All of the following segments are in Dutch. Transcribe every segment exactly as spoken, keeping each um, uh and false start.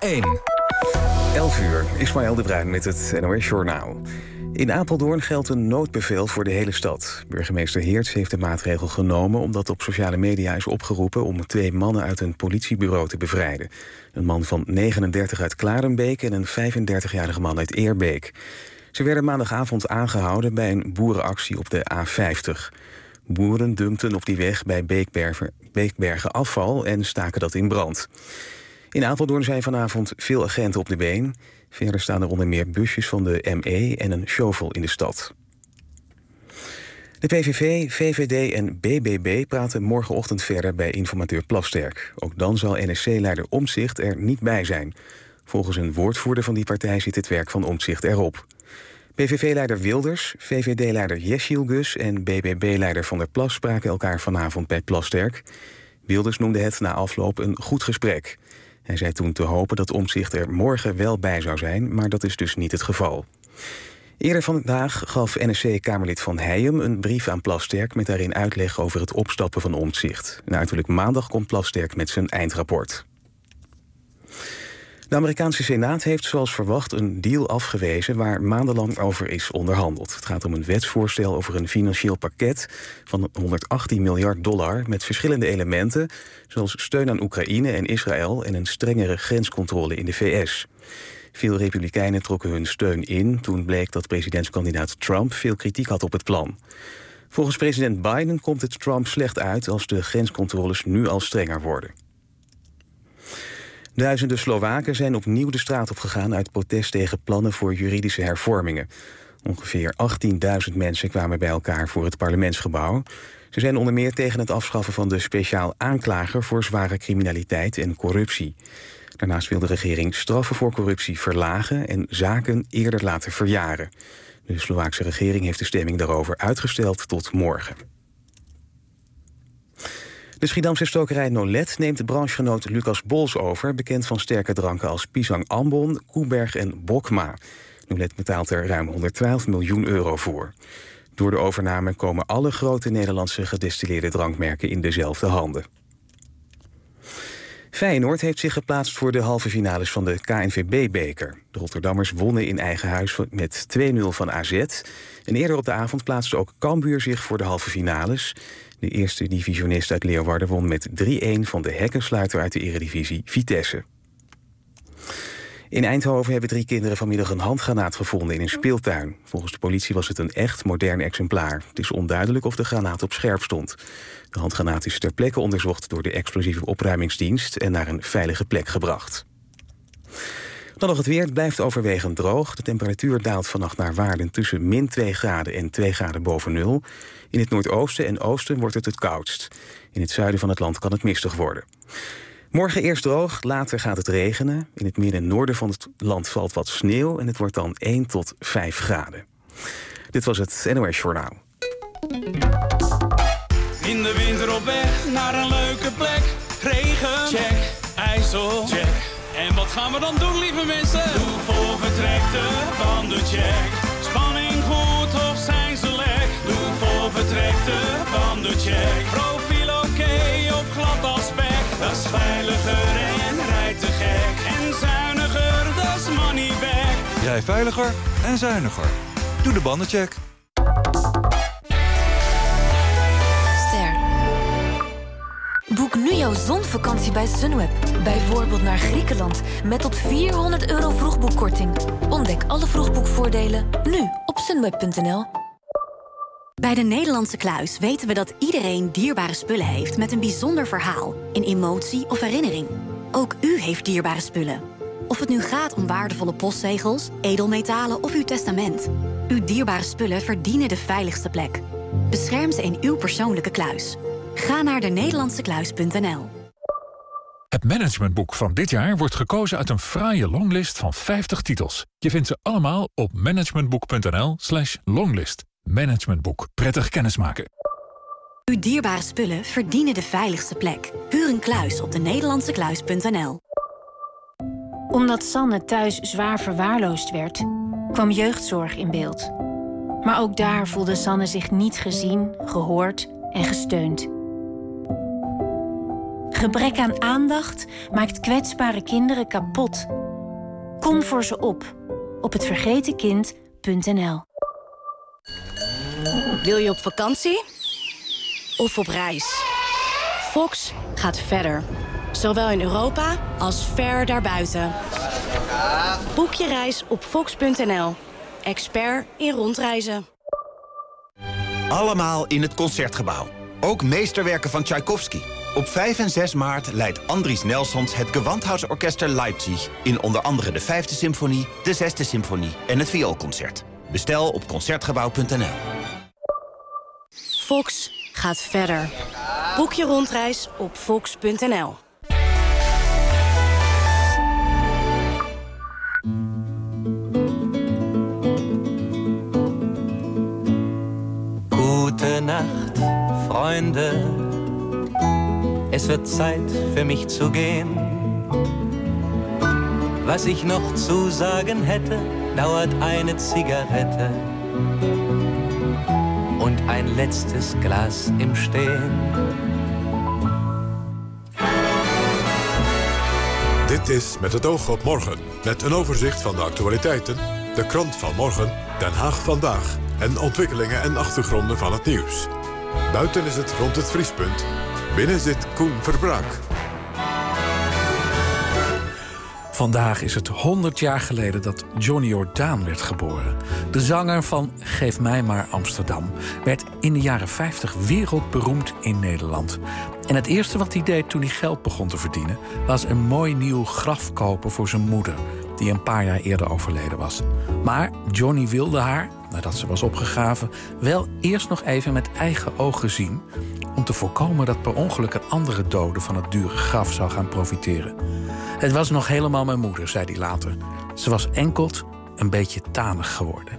één. elf uur, Ismaël de Bruin met het N O S Journaal. In Apeldoorn geldt een noodbevel voor de hele stad. Burgemeester Heerts heeft de maatregel genomen omdat op sociale media is opgeroepen om twee mannen uit een politiebureau te bevrijden. Een man van negenendertig uit Klarenbeek en een vijfendertigjarige man uit Eerbeek. Ze werden maandagavond aangehouden bij een boerenactie op de A vijftig. Boeren dumpten op die weg bij Beekbergen, Beekbergen afval en staken dat in brand. In Apeldoorn zijn vanavond veel agenten op de been. Verder staan er onder meer busjes van de M E en een shovel in de stad. De P V V, V V D en B B B praten morgenochtend verder bij informateur Plasterk. Ook dan zal N S C-leider Omtzigt er niet bij zijn. Volgens een woordvoerder van die partij zit het werk van Omtzigt erop. P V V-leider Wilders, V V D-leider Jeshielgus en B B B-leider Van der Plas spraken elkaar vanavond bij Plasterk. Wilders noemde het na afloop een goed gesprek. Hij zei toen te hopen dat Omtzigt er morgen wel bij zou zijn, maar dat is dus niet het geval. Eerder vandaag gaf N S C-kamerlid Van Heijem een brief aan Plasterk met daarin uitleg over het opstappen van Omtzigt. En uiterlijk maandag komt Plasterk met zijn eindrapport. De Amerikaanse Senaat heeft zoals verwacht een deal afgewezen waar maandenlang over is onderhandeld. Het gaat om een wetsvoorstel over een financieel pakket van honderdachttien miljard dollar met verschillende elementen, zoals steun aan Oekraïne en Israël en een strengere grenscontrole in de V S. Veel republikeinen trokken hun steun in toen bleek dat presidentskandidaat Trump veel kritiek had op het plan. Volgens president Biden komt het Trump slecht uit als de grenscontroles nu al strenger worden. Duizenden Slowaken zijn opnieuw de straat opgegaan uit protest tegen plannen voor juridische hervormingen. Ongeveer achttienduizend mensen kwamen bij elkaar voor het parlementsgebouw. Ze zijn onder meer tegen het afschaffen van de speciaal aanklager voor zware criminaliteit en corruptie. Daarnaast wil de regering straffen voor corruptie verlagen en zaken eerder laten verjaren. De Slovaakse regering heeft de stemming daarover uitgesteld tot morgen. De Schiedamse stokerij Nolet neemt de branchegenoot Lucas Bols over, bekend van sterke dranken als Pisang Ambon, Koeberg en Bokma. Nolet betaalt er ruim honderdtwaalf miljoen euro voor. Door de overname komen alle grote Nederlandse gedestilleerde drankmerken in dezelfde handen. Feyenoord heeft zich geplaatst voor de halve finales van de K N V B-beker. De Rotterdammers wonnen in eigen huis met twee nul van A Z. En eerder op de avond plaatste ook Cambuur zich voor de halve finales. De eerste divisionist uit Leeuwarden won met drie-een van de hekkensluiter uit de eredivisie, Vitesse. In Eindhoven hebben drie kinderen vanmiddag een handgranaat gevonden in een speeltuin. Volgens de politie was het een echt modern exemplaar. Het is onduidelijk of de granaat op scherp stond. De handgranaat is ter plekke onderzocht door de explosieve opruimingsdienst en naar een veilige plek gebracht. Dan nog het weer. Het blijft overwegend droog. De temperatuur daalt vannacht naar waarden tussen min twee graden en twee graden boven nul. In het noordoosten en oosten wordt het het koudst. In het zuiden van het land kan het mistig worden. Morgen eerst droog, later gaat het regenen. In het midden en noorden van het land valt wat sneeuw en het wordt dan één tot vijf graden. Dit was het N O S Journaal. In de winter op weg naar een leuke plek. Regen, check. IJssel, check. En wat gaan we dan doen, lieve mensen? Doe voor vertrekte bandencheck. Spanning goed of zijn ze lek? Doe voor vertrekte bandencheck. Profiel oké of glad als spek? Dat is veiliger en rijdt te gek. En zuiniger, dat is money back. Rij veiliger en zuiniger. Doe de bandencheck. Boek nu jouw zonvakantie bij Sunweb. Bijvoorbeeld naar Griekenland met tot vierhonderd euro vroegboekkorting. Ontdek alle vroegboekvoordelen nu op sunweb punt n l. Bij de Nederlandse Kluis weten we dat iedereen dierbare spullen heeft met een bijzonder verhaal, een emotie of herinnering. Ook u heeft dierbare spullen. Of het nu gaat om waardevolle postzegels, edelmetalen of uw testament. Uw dierbare spullen verdienen de veiligste plek. Bescherm ze in uw persoonlijke kluis. Ga naar de nederlandse kluis punt n l. Het managementboek van dit jaar wordt gekozen uit een fraaie longlist van vijftig titels. Je vindt ze allemaal op managementboek punt n l slash longlist. Managementboek. Prettig kennismaken. Uw dierbare spullen verdienen de veiligste plek. Huur een kluis op de nederlandse kluis punt n l. Omdat Sanne thuis zwaar verwaarloosd werd, kwam jeugdzorg in beeld. Maar ook daar voelde Sanne zich niet gezien, gehoord en gesteund. Gebrek aan aandacht maakt kwetsbare kinderen kapot. Kom voor ze op op het vergeten kind punt n l. Wil je op vakantie? Of op reis? Fox gaat verder. Zowel in Europa als ver daarbuiten. Boek je reis op fox punt n l. Expert in rondreizen. Allemaal in het Concertgebouw. Ook meesterwerken van Tchaikovsky. Op vijf en zes maart leidt Andries Nelsons het Gewandhausorchester Leipzig... in onder andere de vijfde symfonie, de zesde symfonie en het vioolconcert. Bestel op concertgebouw punt n l. Fox gaat verder. Boek je rondreis op fox punt n l. Gute Nacht, Freunde. Es wird Zeit für mich zu gehen. Was ich noch zu sagen hätte, dauert eine Zigarette und ein letztes Glas im Stehen. Dit is Met het oog op morgen, met een overzicht van de actualiteiten, de krant van morgen, Den Haag vandaag en ontwikkelingen en achtergronden van het nieuws. Buiten is het rond het vriespunt. Binnen zit Koen Verbraak. Vandaag is het honderd jaar geleden dat Johnny Jordaan werd geboren. De zanger van Geef mij maar Amsterdam werd in de jaren vijftig wereldberoemd in Nederland. En het eerste wat hij deed toen hij geld begon te verdienen... was een mooi nieuw graf kopen voor zijn moeder, die een paar jaar eerder overleden was. Maar Johnny wilde haar, nadat ze was opgegraven, wel eerst nog even met eigen ogen zien, om te voorkomen dat per ongeluk een andere dode van het dure graf zou gaan profiteren. Het was nog helemaal mijn moeder, zei hij later. Ze was enkel een beetje tanig geworden.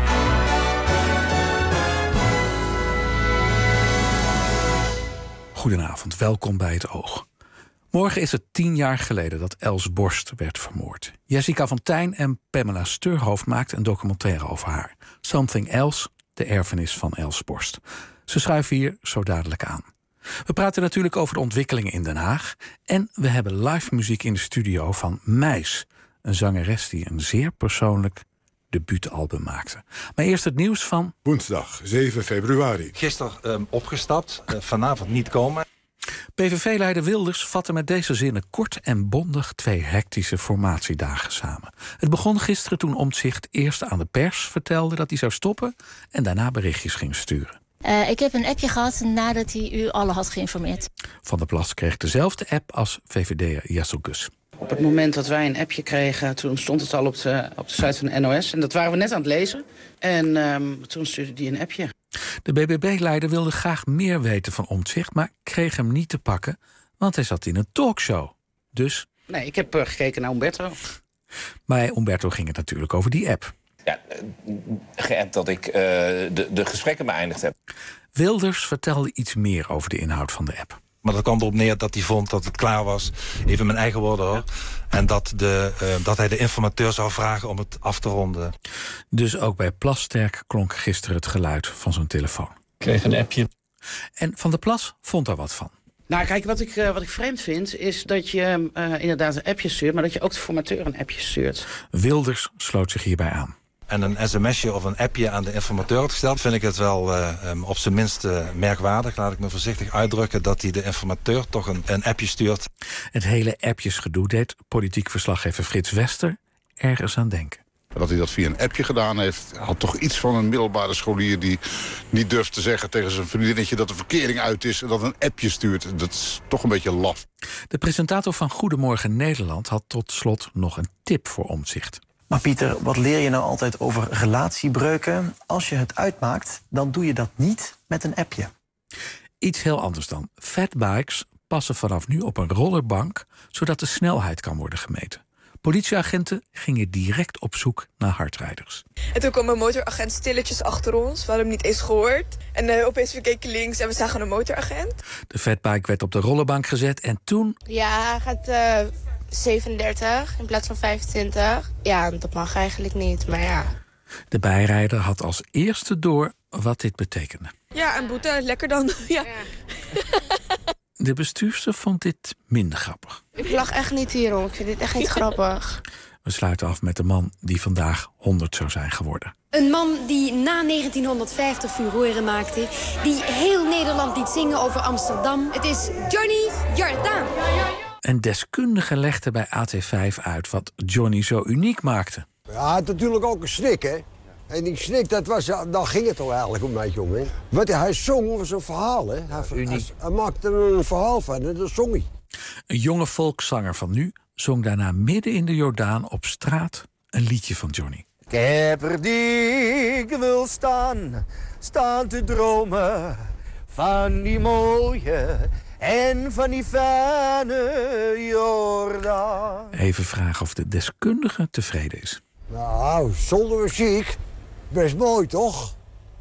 Goedenavond, welkom bij Het Oog. Morgen is het tien jaar geleden dat Els Borst werd vermoord. Jessica van Tijn en Pamela Sturhoofd maakten een documentaire over haar. Something Else, de erfenis van Els Borst. Ze schuiven hier zo dadelijk aan. We praten natuurlijk over de ontwikkelingen in Den Haag. En we hebben live muziek in de studio van Meis. Een zangeres die een zeer persoonlijk debuutalbum maakte. Maar eerst het nieuws van woensdag zeven februari. Gisteren um, opgestapt, uh, vanavond niet komen. P V V-leider Wilders vatte met deze zinnen kort en bondig twee hectische formatiedagen samen. Het begon gisteren toen Omtzigt eerst aan de pers vertelde dat hij zou stoppen en daarna berichtjes ging sturen. Uh, ik heb een appje gehad nadat hij u allen had geïnformeerd. Van der Plas kreeg dezelfde app als V V D'er Jessel Gus. Op het moment dat wij een appje kregen, toen stond het al op de, op de site van de N O S. En dat waren we net aan het lezen. En um, toen stuurde die een appje. De B B B-leider wilde graag meer weten van Omtzigt, maar kreeg hem niet te pakken, want hij zat in een talkshow. Dus... Nee, ik heb uh, gekeken naar Umberto. Bij Umberto ging het natuurlijk over die app. Ja, geappt dat ik uh, de, de gesprekken beëindigd heb. Wilders vertelde iets meer over de inhoud van de app. Maar dat kwam erop neer dat hij vond dat het klaar was. Even mijn eigen woorden hoor. En dat, de, uh, dat hij de informateur zou vragen om het af te ronden. Dus ook bij Plasterk klonk gisteren het geluid van zijn telefoon. Ik kreeg een appje. En Van der Plas vond daar wat van. Nou kijk, wat ik, uh, wat ik vreemd vind is dat je uh, inderdaad een appje stuurt, maar dat je ook de formateur een appje stuurt. Wilders sloot zich hierbij aan. En een sms'je of een appje aan de informateur had gesteld, vind ik het wel uh, um, op zijn minst uh, merkwaardig. Laat ik me voorzichtig uitdrukken dat hij de informateur toch een, een appje stuurt. Het hele appjesgedoe deed politiek verslaggever Frits Wester ergens aan denken. Dat hij dat via een appje gedaan heeft, had toch iets van een middelbare scholier die niet durft te zeggen tegen zijn vriendinnetje dat de verkering uit is en dat een appje stuurt. Dat is toch een beetje laf. De presentator van Goedemorgen Nederland had tot slot nog een tip voor Omtzigt. Maar Pieter, wat leer je nou altijd over relatiebreuken? Als je het uitmaakt, dan doe je dat niet met een appje. Iets heel anders dan. Fatbikes passen vanaf nu op een rollerbank, zodat de snelheid kan worden gemeten. Politieagenten gingen direct op zoek naar hardrijders. En toen kwam een motoragent stilletjes achter ons. We hadden hem niet eens gehoord. En uh, opeens we keken links en we zagen een motoragent. De fatbike werd op de rollerbank gezet en toen... Ja, hij gaat uh, zevenendertig in plaats van vijfentwintig. Ja, dat mag eigenlijk niet, maar ja. De bijrijder had als eerste door wat dit betekende. Ja, een boete, lekker dan. Ja. De bestuurster vond dit minder grappig. Ik lach echt niet hierom. Ik vind dit echt niet grappig. We sluiten af met de man die vandaag honderd zou zijn geworden. Een man die na negentienhonderdvijftig furoren maakte, die heel Nederland liet zingen over Amsterdam. Het is Johnny Jordaan. Een deskundige legde bij A T vijf uit wat Johnny zo uniek maakte. Hij had natuurlijk ook een snik, hè. En die snik, dat was, daar ging het toch eigenlijk een beetje om, hè. Wat hij zong was een verhaal, hè. Hij, hij, hij maakte er een verhaal van en dat zong hij. Een jonge volkszanger van nu zong daarna midden in de Jordaan op straat een liedje van Johnny. Ik heb er dik wil staan, staan te dromen van die mooie en van die fijne Jordaan. Even vragen of de deskundige tevreden is. Nou, zonder muziek, best mooi, toch?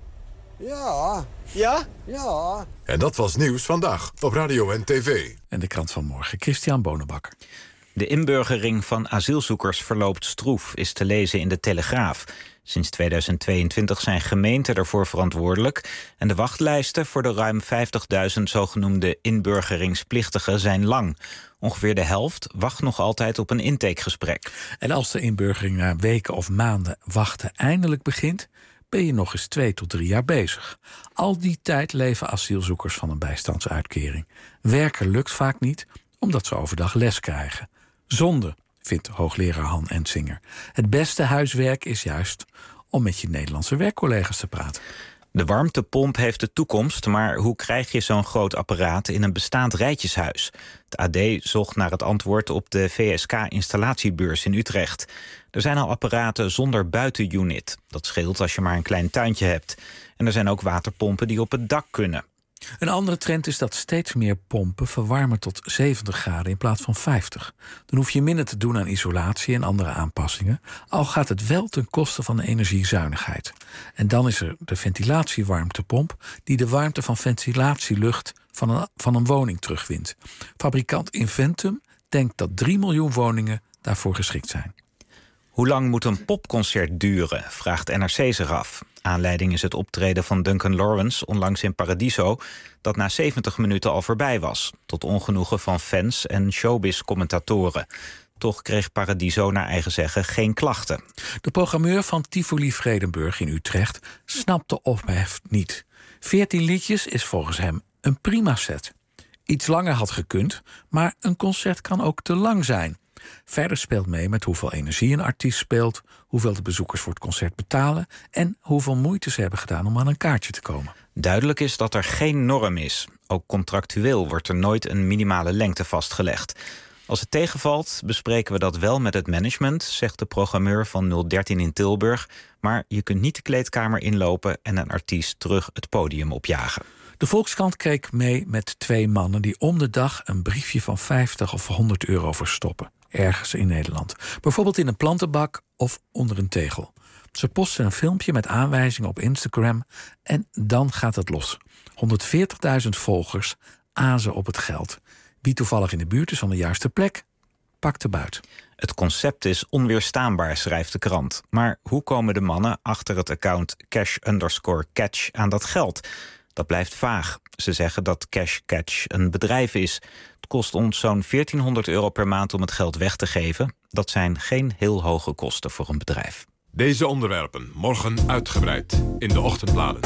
Ja. Ja? Ja. En dat was Nieuws Vandaag op Radio en tv. En de krant van morgen, Christian Bonenbakker. De inburgering van asielzoekers verloopt stroef, is te lezen in de Telegraaf. Sinds tweeduizend tweeëntwintig zijn gemeenten ervoor verantwoordelijk. En de wachtlijsten voor de ruim vijftigduizend zogenoemde inburgeringsplichtigen zijn lang. Ongeveer de helft wacht nog altijd op een intakegesprek. En als de inburgering na weken of maanden wachten eindelijk begint, ben je nog eens twee tot drie jaar bezig. Al die tijd leven asielzoekers van een bijstandsuitkering. Werken lukt vaak niet, omdat ze overdag les krijgen. Zonde, vindt hoogleraar Han Ensinger. Het beste huiswerk is juist om met je Nederlandse werkcollega's te praten. De warmtepomp heeft de toekomst, maar hoe krijg je zo'n groot apparaat in een bestaand rijtjeshuis? Het A D zocht naar het antwoord op de V S K-installatiebeurs in Utrecht. Er zijn al apparaten zonder buitenunit. Dat scheelt als je maar een klein tuintje hebt. En er zijn ook waterpompen die op het dak kunnen. Een andere trend is dat steeds meer pompen verwarmen tot zeventig graden in plaats van vijftig. Dan hoef je minder te doen aan isolatie en andere aanpassingen, al gaat het wel ten koste van de energiezuinigheid. En dan is er de ventilatiewarmtepomp die de warmte van ventilatielucht van een, van een woning terugwint. Fabrikant Inventum denkt dat drie miljoen woningen daarvoor geschikt zijn. Hoe lang moet een popconcert duren, vraagt N R C zich af. Aanleiding is het optreden van Duncan Lawrence onlangs in Paradiso, dat na zeventig minuten al voorbij was, tot ongenoegen van fans en showbiz-commentatoren. Toch kreeg Paradiso naar eigen zeggen geen klachten. De programmeur van Tivoli Vredenburg in Utrecht snapt de ophef niet. veertien liedjes is volgens hem een prima set. Iets langer had gekund, maar een concert kan ook te lang zijn. Verder speelt mee met hoeveel energie een artiest speelt, hoeveel de bezoekers voor het concert betalen en hoeveel moeite ze hebben gedaan om aan een kaartje te komen. Duidelijk is dat er geen norm is. Ook contractueel wordt er nooit een minimale lengte vastgelegd. Als het tegenvalt, bespreken we dat wel met het management, zegt de programmeur van nul dertien in Tilburg. Maar je kunt niet de kleedkamer inlopen en een artiest terug het podium opjagen. De Volkskrant keek mee met twee mannen die om de dag een briefje van vijftig of honderd euro verstoppen. Ergens in Nederland. Bijvoorbeeld in een plantenbak of onder een tegel. Ze posten een filmpje met aanwijzingen op Instagram en dan gaat het los. honderdveertigduizend volgers azen op het geld. Wie toevallig in de buurt is van de juiste plek, pakt de buit. Het concept is onweerstaanbaar, schrijft de krant. Maar hoe komen de mannen achter het account cash underscore catch aan dat geld? Dat blijft vaag. Ze zeggen dat Cash Catch een bedrijf is. Het kost ons zo'n veertienhonderd euro per maand om het geld weg te geven. Dat zijn geen heel hoge kosten voor een bedrijf. Deze onderwerpen morgen uitgebreid in de ochtendbladen.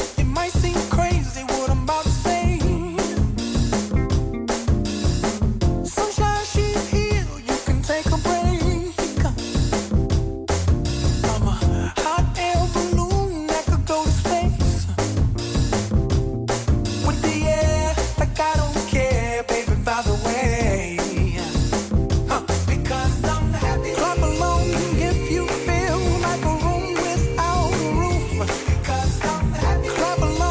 Clap along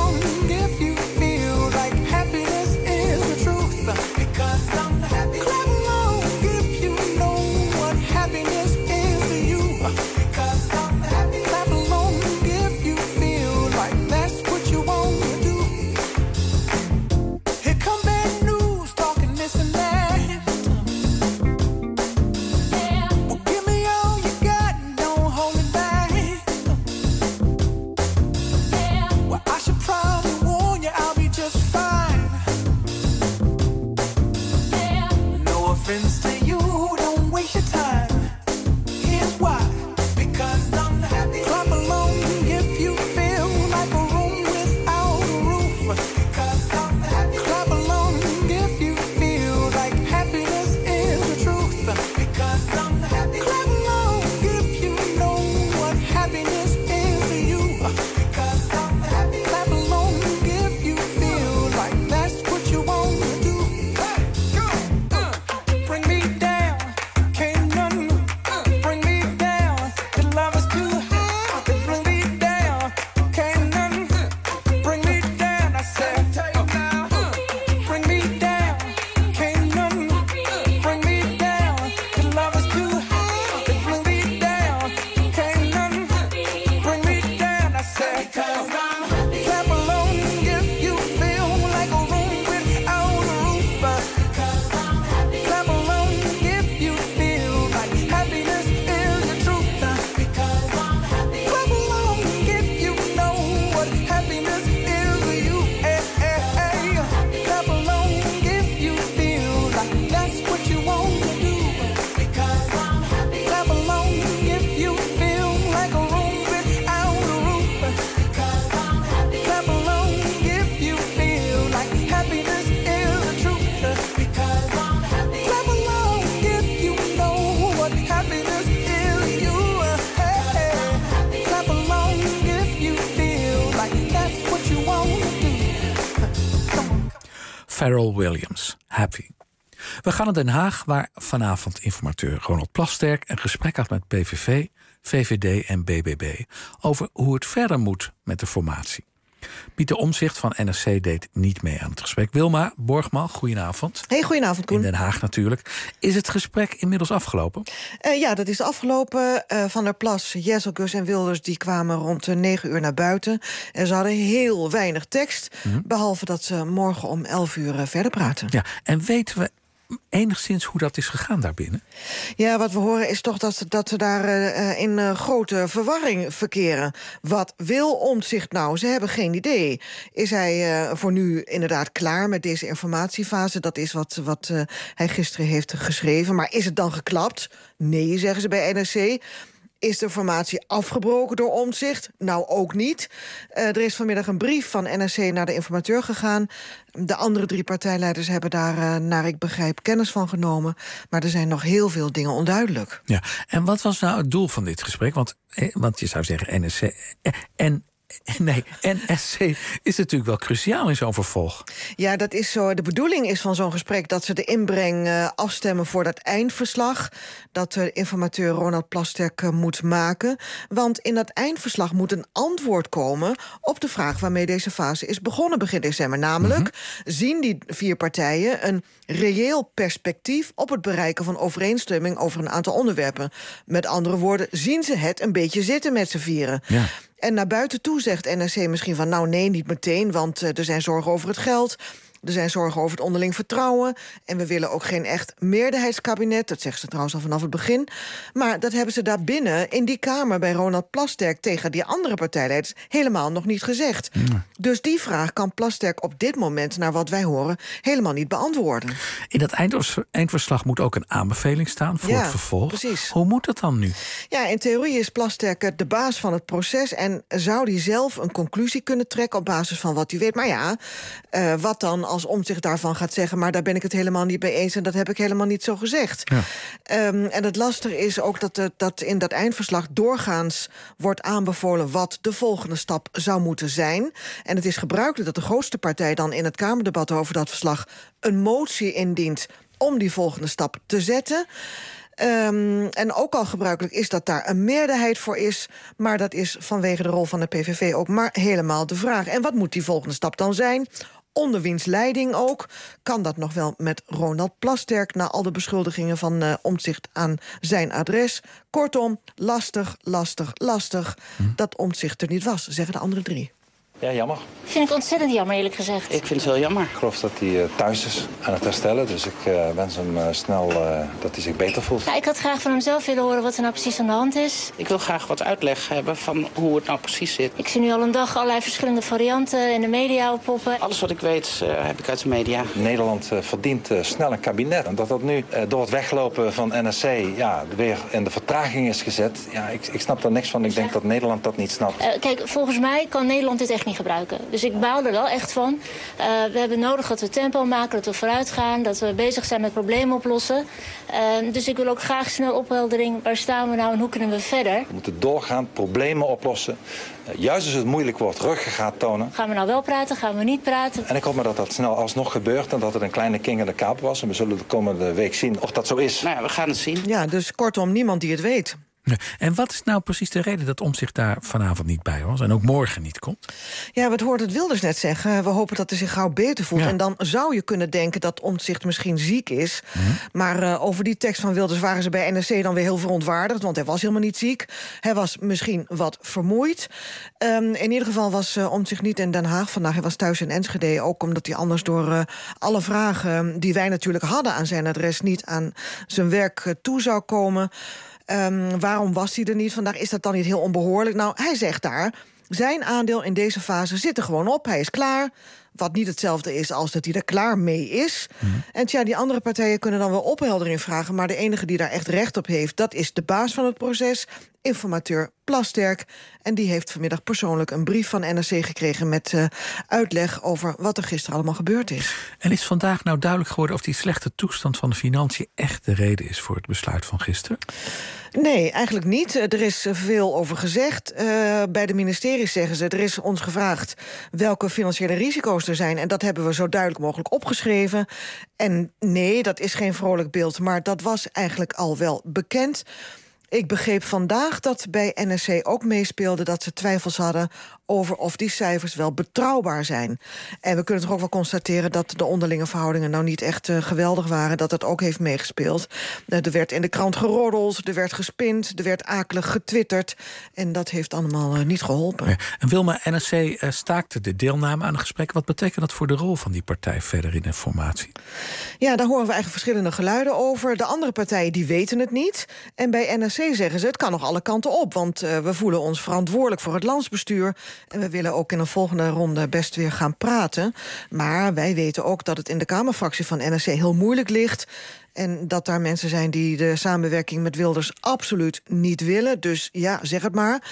Pharrell Williams, Happy. We gaan naar Den Haag, waar vanavond informateur Ronald Plasterk een gesprek had met P V V, V V D en B B B over hoe het verder moet met de formatie. Pieter Omtzigt van N R C deed niet mee aan het gesprek. Wilma Borgman, goedenavond. Hey, goedenavond, Koen. In Den Haag natuurlijk. Is het gesprek inmiddels afgelopen? Uh, ja, dat is afgelopen. Uh, Van der Plas, Jezelgus en Wilders die kwamen rond negen uur naar buiten. En ze hadden heel weinig tekst. Mm-hmm. Behalve dat ze morgen om elf uur uh, verder praten. Ja, en weten we enigszins hoe dat is gegaan daarbinnen? Ja, wat we horen is toch dat, dat ze daar uh, in uh, grote verwarring verkeren. Wat wil Omtzigt nou? Ze hebben geen idee. Is hij uh, voor nu inderdaad klaar met deze informatiefase? Dat is wat, wat uh, hij gisteren heeft geschreven. Maar is het dan geklapt? Nee, zeggen ze bij N R C. Is de formatie afgebroken door Omtzigt? Nou, ook niet. Uh, er is vanmiddag een brief van N R C naar de informateur gegaan. De andere drie partijleiders hebben daar, uh, naar ik begrijp, kennis van genomen. Maar er zijn nog heel veel dingen onduidelijk. Ja, en wat was nou het doel van dit gesprek? Want, eh, want je zou zeggen N R C... Eh, en Nee, N R C is natuurlijk wel cruciaal in zo'n vervolg. Ja, dat is zo. De bedoeling is van zo'n gesprek dat ze de inbreng uh, afstemmen voor dat eindverslag. Dat de informateur Ronald Plasterk uh, moet maken. Want in dat eindverslag moet een antwoord komen op de vraag waarmee deze fase is begonnen begin december. Namelijk, mm-hmm. zien die vier partijen een reëel perspectief op het bereiken van overeenstemming over een aantal onderwerpen. Met andere woorden, zien ze het een beetje zitten met z'n vieren. Ja. En naar buiten toe zegt N R C misschien van nou nee, niet meteen, want uh, er zijn zorgen over het geld. Er zijn zorgen over het onderling vertrouwen. En we willen ook geen echt meerderheidskabinet. Dat zeggen ze trouwens al vanaf het begin. Maar dat hebben ze daar binnen in die Kamer bij Ronald Plasterk tegen die andere partijleiders helemaal nog niet gezegd. Ja. Dus die vraag kan Plasterk op dit moment, naar wat wij horen, helemaal niet beantwoorden. In dat eindverslag moet ook een aanbeveling staan voor ja, het vervolg. Precies. Hoe moet dat dan nu? Ja, in theorie is Plasterk de baas van het proces en zou die zelf een conclusie kunnen trekken op basis van wat hij weet. Maar ja, uh, wat dan als Omtzigt daarvan gaat zeggen, maar daar ben ik het helemaal niet mee eens en dat heb ik helemaal niet zo gezegd. Ja. Um, en het lastige is ook dat, uh, dat in dat eindverslag doorgaans wordt aanbevolen wat de volgende stap zou moeten zijn. En het is gebruikelijk dat de grootste partij dan in het Kamerdebat over dat verslag een motie indient om die volgende stap te zetten. Um, en ook al gebruikelijk is dat daar een meerderheid voor is, maar dat is vanwege de rol van de P V V ook maar helemaal de vraag. En wat moet die volgende stap dan zijn? Onder wiens leiding ook. Kan dat nog wel met Ronald Plasterk na al de beschuldigingen van uh, Omtzigt aan zijn adres? Kortom, lastig, lastig, lastig hm. dat Omtzigt er niet was, zeggen de andere drie. Ja, jammer. Vind ik ontzettend jammer, eerlijk gezegd. Ik vind het heel jammer. Ik geloof dat hij uh, thuis is aan het herstellen. Dus ik uh, wens hem uh, snel uh, dat hij zich beter voelt. Ja, ik had graag van hem zelf willen horen wat er nou precies aan de hand is. Ik wil graag wat uitleg hebben van hoe het nou precies zit. Ik zie nu al een dag allerlei verschillende varianten in de media oppoppen. Alles wat ik weet uh, heb ik uit de media. Nederland uh, verdient uh, snel een kabinet. En dat dat nu uh, door het weglopen van N R C ja, weer in de vertraging is gezet. Ja, ik, ik snap er niks van. Ik denk dat Nederland dat niet snapt. Uh, kijk, volgens mij kan Nederland dit echt niet gebruiken. Dus ik baal er wel echt van. Uh, we hebben nodig dat we tempo maken, dat we vooruit gaan, dat we bezig zijn met problemen oplossen. Uh, dus ik wil ook graag snel opheldering. Waar staan we nou en hoe kunnen we verder? We moeten doorgaan, problemen oplossen. Uh, juist als het moeilijk wordt, ruggengraat tonen. Gaan we nou wel praten, gaan we niet praten? En ik hoop maar dat dat snel alsnog gebeurt en dat het een kleine king in de kaap was. En we zullen de komende week zien of dat zo is. Nou ja, we gaan het zien. Ja, dus kortom, niemand die het weet. En wat is nou precies de reden dat Omtzigt daar vanavond niet bij was en ook morgen niet komt? Ja, we hoorden het Wilders net zeggen. We hopen dat hij zich gauw beter voelt. Ja. En dan zou je kunnen denken dat Omtzigt misschien ziek is. Mm-hmm. Maar uh, over die tekst van Wilders waren ze bij N R C dan weer heel verontwaardigd. Want hij was helemaal niet ziek. Hij was misschien wat vermoeid. Um, in ieder geval was uh, Omtzigt niet in Den Haag vandaag. Hij was thuis in Enschede. Ook omdat hij anders door uh, alle vragen die wij natuurlijk hadden aan zijn adres niet aan zijn werk uh, toe zou komen. Um, waarom was hij er niet vandaag? Is dat dan niet heel onbehoorlijk? Nou, hij zegt daar, zijn aandeel in deze fase zit er gewoon op. Hij is klaar. Wat niet hetzelfde is als dat hij er klaar mee is. Mm. En tja, die andere partijen kunnen dan wel opheldering vragen, maar de enige die daar echt recht op heeft, dat is de baas van het proces, informateur Plasterk. En die heeft vanmiddag persoonlijk een brief van N R C gekregen met uh, uitleg over wat er gisteren allemaal gebeurd is. En is vandaag nou duidelijk geworden of die slechte toestand van de financiën echt de reden is voor het besluit van gisteren? Nee, eigenlijk niet. Er is veel over gezegd. Uh, bij de ministeries zeggen ze, er is ons gevraagd welke financiële risico's er zijn. En dat hebben we zo duidelijk mogelijk opgeschreven. En nee, dat is geen vrolijk beeld, maar dat was eigenlijk al wel bekend. Ik begreep vandaag dat bij N R C ook meespeelde dat ze twijfels hadden over of die cijfers wel betrouwbaar zijn. En we kunnen toch ook wel constateren dat de onderlinge verhoudingen nou niet echt uh, geweldig waren, dat dat ook heeft meegespeeld. Uh, er werd in de krant geroddeld, er werd gespind, er werd akelig getwitterd. En dat heeft allemaal uh, niet geholpen. Ja. En Wilma, N R C uh, staakte de deelname aan de gesprekken. Wat betekent dat voor de rol van die partij verder in de formatie? Ja, daar horen we eigenlijk verschillende geluiden over. De andere partijen die weten het niet. En bij N R C zeggen ze, het kan nog alle kanten op. Want uh, we voelen ons verantwoordelijk voor het landsbestuur. En we willen ook in een volgende ronde best weer gaan praten. Maar wij weten ook dat het in de Kamerfractie van N R C heel moeilijk ligt. En dat daar mensen zijn die de samenwerking met Wilders absoluut niet willen. Dus ja, zeg het maar.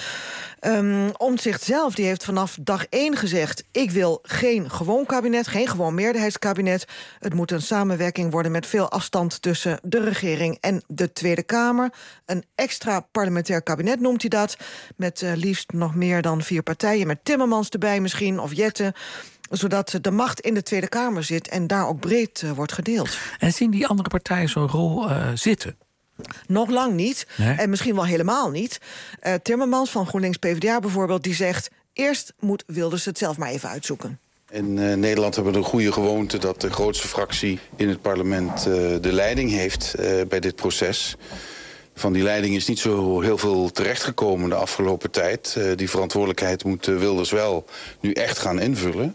Um, Omtzigt zelf die heeft vanaf dag één gezegd, ik wil geen gewoon kabinet, geen gewoon meerderheidskabinet. Het moet een samenwerking worden met veel afstand tussen de regering en de Tweede Kamer. Een extra parlementair kabinet noemt hij dat. Met uh, liefst nog meer dan vier partijen. Met Timmermans erbij misschien, of Jette. Zodat de macht in de Tweede Kamer zit en daar ook breed uh, wordt gedeeld. En zien die andere partijen zo'n rol uh, zitten? Nog lang niet. Nee? En misschien wel helemaal niet. Uh, Timmermans van GroenLinks P v d A bijvoorbeeld, die zegt, eerst moet Wilders het zelf maar even uitzoeken. In uh, Nederland hebben we een goede gewoonte dat de grootste fractie in het parlement uh, de leiding heeft uh, bij dit proces. Van die leiding is niet zo heel veel terechtgekomen de afgelopen tijd. Uh, die verantwoordelijkheid moet uh, Wilders wel nu echt gaan invullen.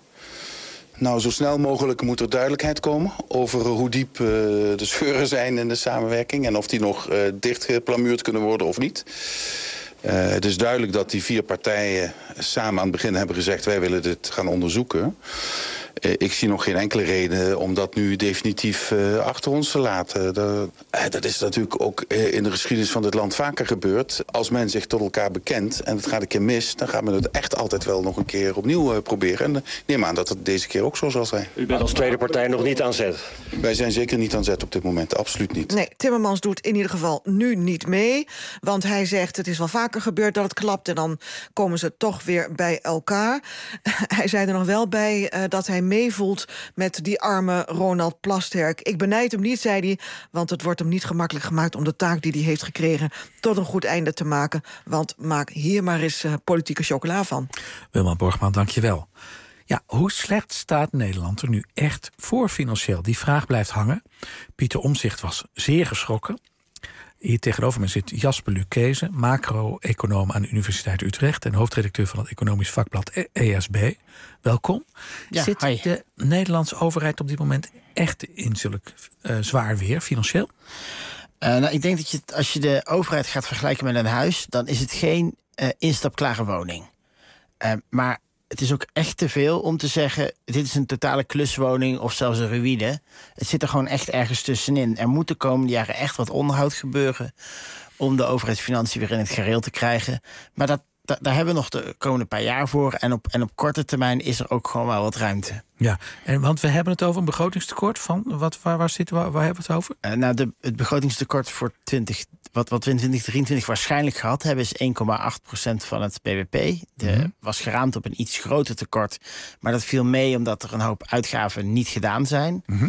Nou, zo snel mogelijk moet er duidelijkheid komen over hoe diep uh, de scheuren zijn in de samenwerking en of die nog uh, dichtgeplamuurd kunnen worden of niet. Uh, het is duidelijk dat die vier partijen samen aan het begin hebben gezegd, wij willen dit gaan onderzoeken. Uh, ik zie nog geen enkele reden om dat nu definitief uh, achter ons te laten. Dat, uh, dat is natuurlijk ook uh, in de geschiedenis van dit land vaker gebeurd. Als men zich tot elkaar bekent en het gaat een keer mis, dan gaat men het echt altijd wel nog een keer opnieuw uh, proberen. En uh, neem aan dat het deze keer ook zo zal zijn. U bent als tweede partij nog niet aan zet? Wij zijn zeker niet aan zet op dit moment, absoluut niet. Nee, Timmermans doet in ieder geval nu niet mee. Want hij zegt, het is wel vaker gebeurd dat het klapt en dan komen ze toch weer bij elkaar. Hij zei er nog wel bij uh, dat hij meevoelt met die arme Ronald Plasterk. Ik benijd hem niet, zei hij, want het wordt hem niet gemakkelijk gemaakt om de taak die hij heeft gekregen tot een goed einde te maken. Want maak hier maar eens uh, politieke chocola van. Wilma Borgman, dank je wel. Ja, hoe slecht staat Nederland er nu echt voor financieel? Die vraag blijft hangen. Pieter Omtzigt was zeer geschrokken. Hier tegenover me zit Jasper Lucchese, macro-econoom aan de Universiteit Utrecht en hoofdredacteur van het economisch vakblad E S B. Welkom. Ja, zit hi. de Nederlandse overheid op dit moment echt in zulk uh, zwaar weer, financieel? Uh, nou, ik denk dat je, als je de overheid gaat vergelijken met een huis, dan is het geen uh, instapklare woning. Uh, maar het is ook echt te veel om te zeggen, dit is een totale kluswoning of zelfs een ruïne. Het zit er gewoon echt ergens tussenin. Er moet de komende jaren echt wat onderhoud gebeuren om de overheidsfinanciën weer in het gareel te krijgen. Maar dat, dat, daar hebben we nog de komende paar jaar voor. En op, en op korte termijn is er ook gewoon wel wat ruimte. Ja, en want we hebben het over een begrotingstekort van, wat, waar, waar, zitten, waar, waar hebben we het over? Uh, nou, de, het begrotingstekort voor twintig, wat, wat we in twintig drieëntwintig waarschijnlijk gehad hebben, is één komma acht procent van het B B P. De, mm-hmm. was geraamd op een iets groter tekort. Maar dat viel mee omdat er een hoop uitgaven niet gedaan zijn. Mm-hmm.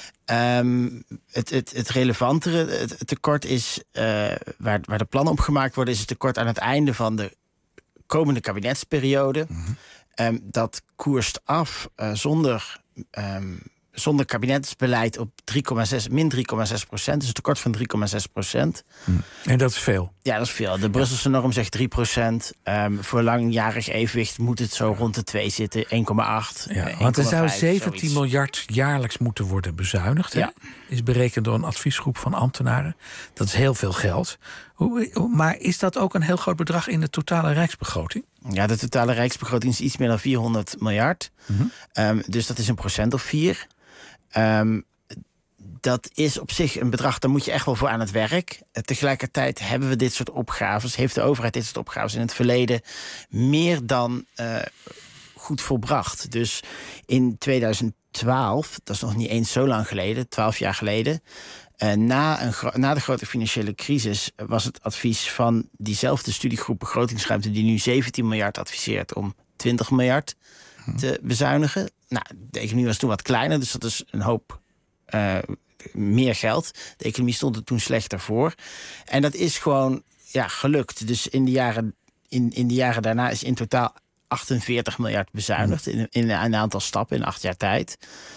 Um, het, het, het relevantere het, het tekort is, uh, waar, waar de plannen op gemaakt worden, is het tekort aan het einde van de komende kabinetsperiode. Mm-hmm. Um, dat koerst af uh, zonder, um, zonder kabinetsbeleid op drie komma zes, min drie komma zes procent. Dus een tekort van drie komma zes procent. Mm. En dat is veel? Ja, dat is veel. De Brusselse norm zegt drie procent. Um, voor langjarig evenwicht moet het zo rond de twee zitten, één komma acht. Ja, uh, want er zou zeventien miljard jaarlijks moeten worden bezuinigd. Hè? Ja. Is berekend door een adviesgroep van ambtenaren. Dat is heel veel geld. Hoe, maar is dat ook een heel groot bedrag in de totale rijksbegroting? Ja, de totale rijksbegroting is iets meer dan vierhonderd miljard. Mm-hmm. Um, dus dat is een procent of vier. Um, dat is op zich een bedrag, daar moet je echt wel voor aan het werk. Uh, tegelijkertijd hebben we dit soort opgaves, heeft de overheid dit soort opgaves in het verleden meer dan uh, goed volbracht. Dus in tweeduizend twaalf, dat is nog niet eens zo lang geleden, twaalf jaar geleden, Uh, na, een gro- na de grote financiële crisis was het advies van diezelfde studiegroep begrotingsruimte die nu zeventien miljard adviseert om twintig miljard te bezuinigen. Nou, de economie was toen wat kleiner, dus dat is een hoop uh, meer geld. De economie stond er toen slechter voor. En dat is gewoon ja, gelukt. Dus in de jaren, in, in de jaren daarna is in totaal achtenveertig miljard bezuinigd in, in een aantal stappen in acht jaar tijd.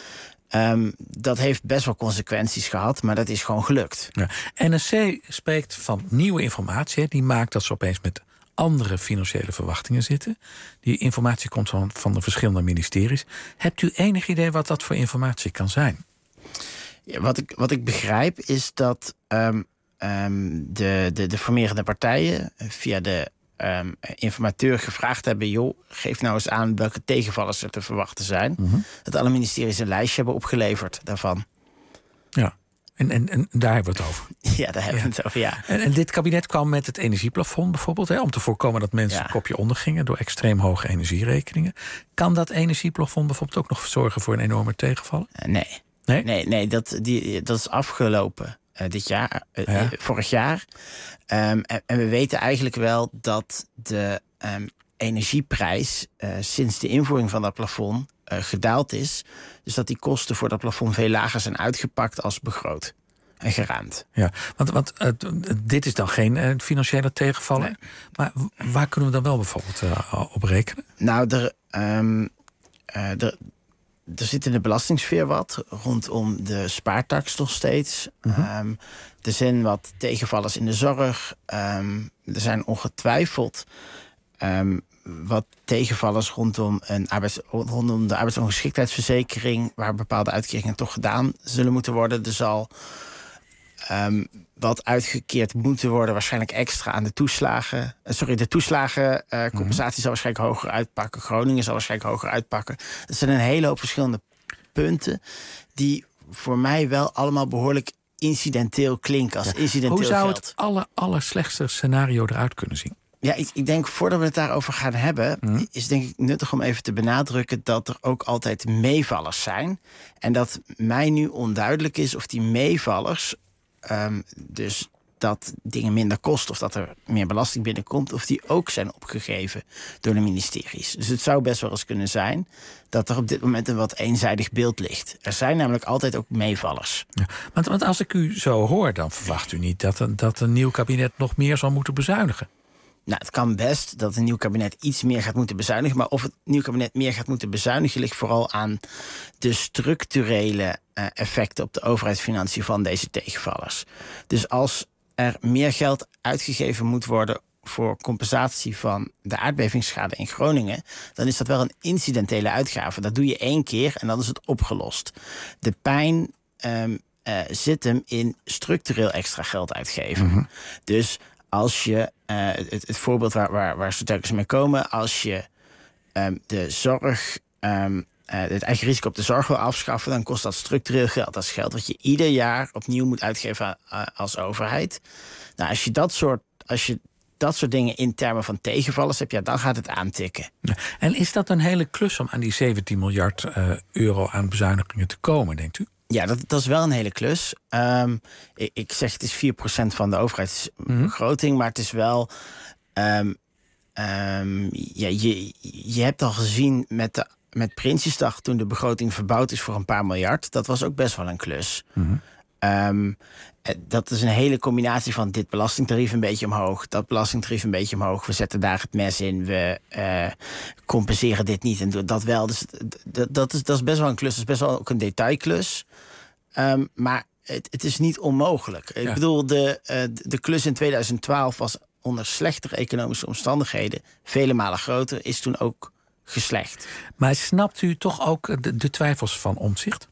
Um, dat heeft best wel consequenties gehad, maar dat is gewoon gelukt. Ja. N S C spreekt van nieuwe informatie. Hè. Die maakt dat ze opeens met andere financiële verwachtingen zitten. Die informatie komt van, van de verschillende ministeries. Hebt u enig idee wat dat voor informatie kan zijn? Ja, wat, ik, wat ik begrijp is dat um, um, de, de, de formerende partijen via de Um, informateur gevraagd hebben, joh, geef nou eens aan welke tegenvallers er te verwachten zijn. Mm-hmm. Dat alle ministeries een lijstje hebben opgeleverd daarvan. Ja, en, en, en daar hebben we het over. Ja, daar hebben we ja. het over, ja. En, en dit kabinet kwam met het energieplafond bijvoorbeeld, hè, om te voorkomen dat mensen ja. een kopje ondergingen door extreem hoge energierekeningen. Kan dat energieplafond bijvoorbeeld ook nog zorgen voor een enorme tegenvaller? Uh, nee. Nee, nee, nee dat, die, dat is afgelopen. Uh, dit jaar, uh, ja. vorig jaar. Um, en, en we weten eigenlijk wel dat de um, energieprijs uh, sinds de invoering van dat plafond uh, gedaald is. Dus dat die kosten voor dat plafond veel lager zijn uitgepakt als begroot en geraamd. Ja, want, want uh, dit is dan geen uh, financiële tegenvaller. Nee. Maar waar kunnen we dan wel bijvoorbeeld uh, op rekenen? Nou, er... Um, uh, er Er zit in de belastingsfeer wat rondom de spaartax nog steeds. Uh-huh. Um, er zijn wat tegenvallers in de zorg. Um, er zijn ongetwijfeld um, wat tegenvallers rondom, een arbeids, rondom de arbeidsongeschiktheidsverzekering, waar bepaalde uitkeringen toch gedaan zullen moeten worden. Er zal um, wat uitgekeerd moeten worden, waarschijnlijk extra aan de toeslagen. Uh, sorry, de toeslagencompensatie uh, mm-hmm. zal waarschijnlijk hoger uitpakken. Groningen zal waarschijnlijk hoger uitpakken. Er zijn een hele hoop verschillende punten die voor mij wel allemaal behoorlijk incidenteel klinken. Als ja. incidenteel Hoe zou geld. het aller, aller slechtste scenario eruit kunnen zien? Ja, ik, ik denk voordat we het daarover gaan hebben, mm. is denk ik nuttig om even te benadrukken dat er ook altijd meevallers zijn. En dat mij nu onduidelijk is of die meevallers, Um, dus dat dingen minder kosten of dat er meer belasting binnenkomt, of die ook zijn opgegeven door de ministeries. Dus het zou best wel eens kunnen zijn dat er op dit moment een wat eenzijdig beeld ligt. Er zijn namelijk altijd ook meevallers. Ja, want, want als ik u zo hoor, dan verwacht u niet dat een, dat een nieuw kabinet nog meer zal moeten bezuinigen. Nou, het kan best dat een nieuw kabinet iets meer gaat moeten bezuinigen, maar of het nieuw kabinet meer gaat moeten bezuinigen ligt vooral aan de structurele uh, effecten op de overheidsfinanciën van deze tegenvallers. Dus als er meer geld uitgegeven moet worden voor compensatie van de aardbevingsschade in Groningen, dan is dat wel een incidentele uitgave. Dat doe je één keer en dan is het opgelost. De pijn um, uh, zit hem in structureel extra geld uitgeven. Mm-hmm. Dus als je, uh, het, het voorbeeld waar, waar, waar ze telkens mee komen, als je um, de zorg, um, uh, het eigen risico op de zorg wil afschaffen, dan kost dat structureel geld. Dat is geld wat je ieder jaar opnieuw moet uitgeven uh, als overheid. Nou, als je dat soort, als je dat soort dingen in termen van tegenvallers hebt, ja, dan gaat het aantikken. Ja. En is dat een hele klus om aan die zeventien miljard uh, euro aan bezuinigingen te komen, denkt u? Ja, dat, dat is wel een hele klus. Um, ik, ik zeg het is vier procent van de overheidsbegroting, mm-hmm. maar het is wel Um, um, ja, je, je hebt al gezien met, de, met Prinsjesdag, toen de begroting verbouwd is voor een paar miljard. Dat was ook best wel een klus. Mm-hmm. Um, dat is een hele combinatie van dit belastingtarief een beetje omhoog, dat belastingtarief een beetje omhoog. We zetten daar het mes in, we uh, compenseren dit niet en doen dat wel. Dus dat, dat, is, dat is best wel een klus, dat is best wel ook een detailklus. Um, maar het, het is niet onmogelijk. Ja. Ik bedoel, de, uh, de klus in tweeduizend twaalf was onder slechtere economische omstandigheden vele malen groter, is toen ook geslecht. Maar snapt u toch ook de, de twijfels van Omtzigt?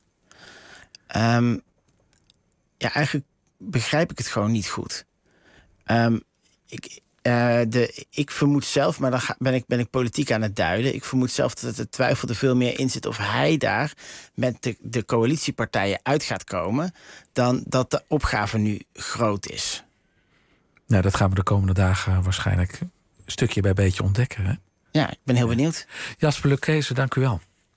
Um, ja, eigenlijk begrijp ik het gewoon niet goed. Um, ik, Uh, de, ik vermoed zelf, maar dan ga, ben, ik, ben ik politiek aan het duiden... ik vermoed zelf dat de twijfel er veel meer in zit... of hij daar met de, de coalitiepartijen uit gaat komen... dan dat de opgave nu groot is. Nou, dat gaan we de komende dagen waarschijnlijk... stukje bij beetje ontdekken, hè? Ja, ik ben heel benieuwd. Jasper Lucchese, dank u wel.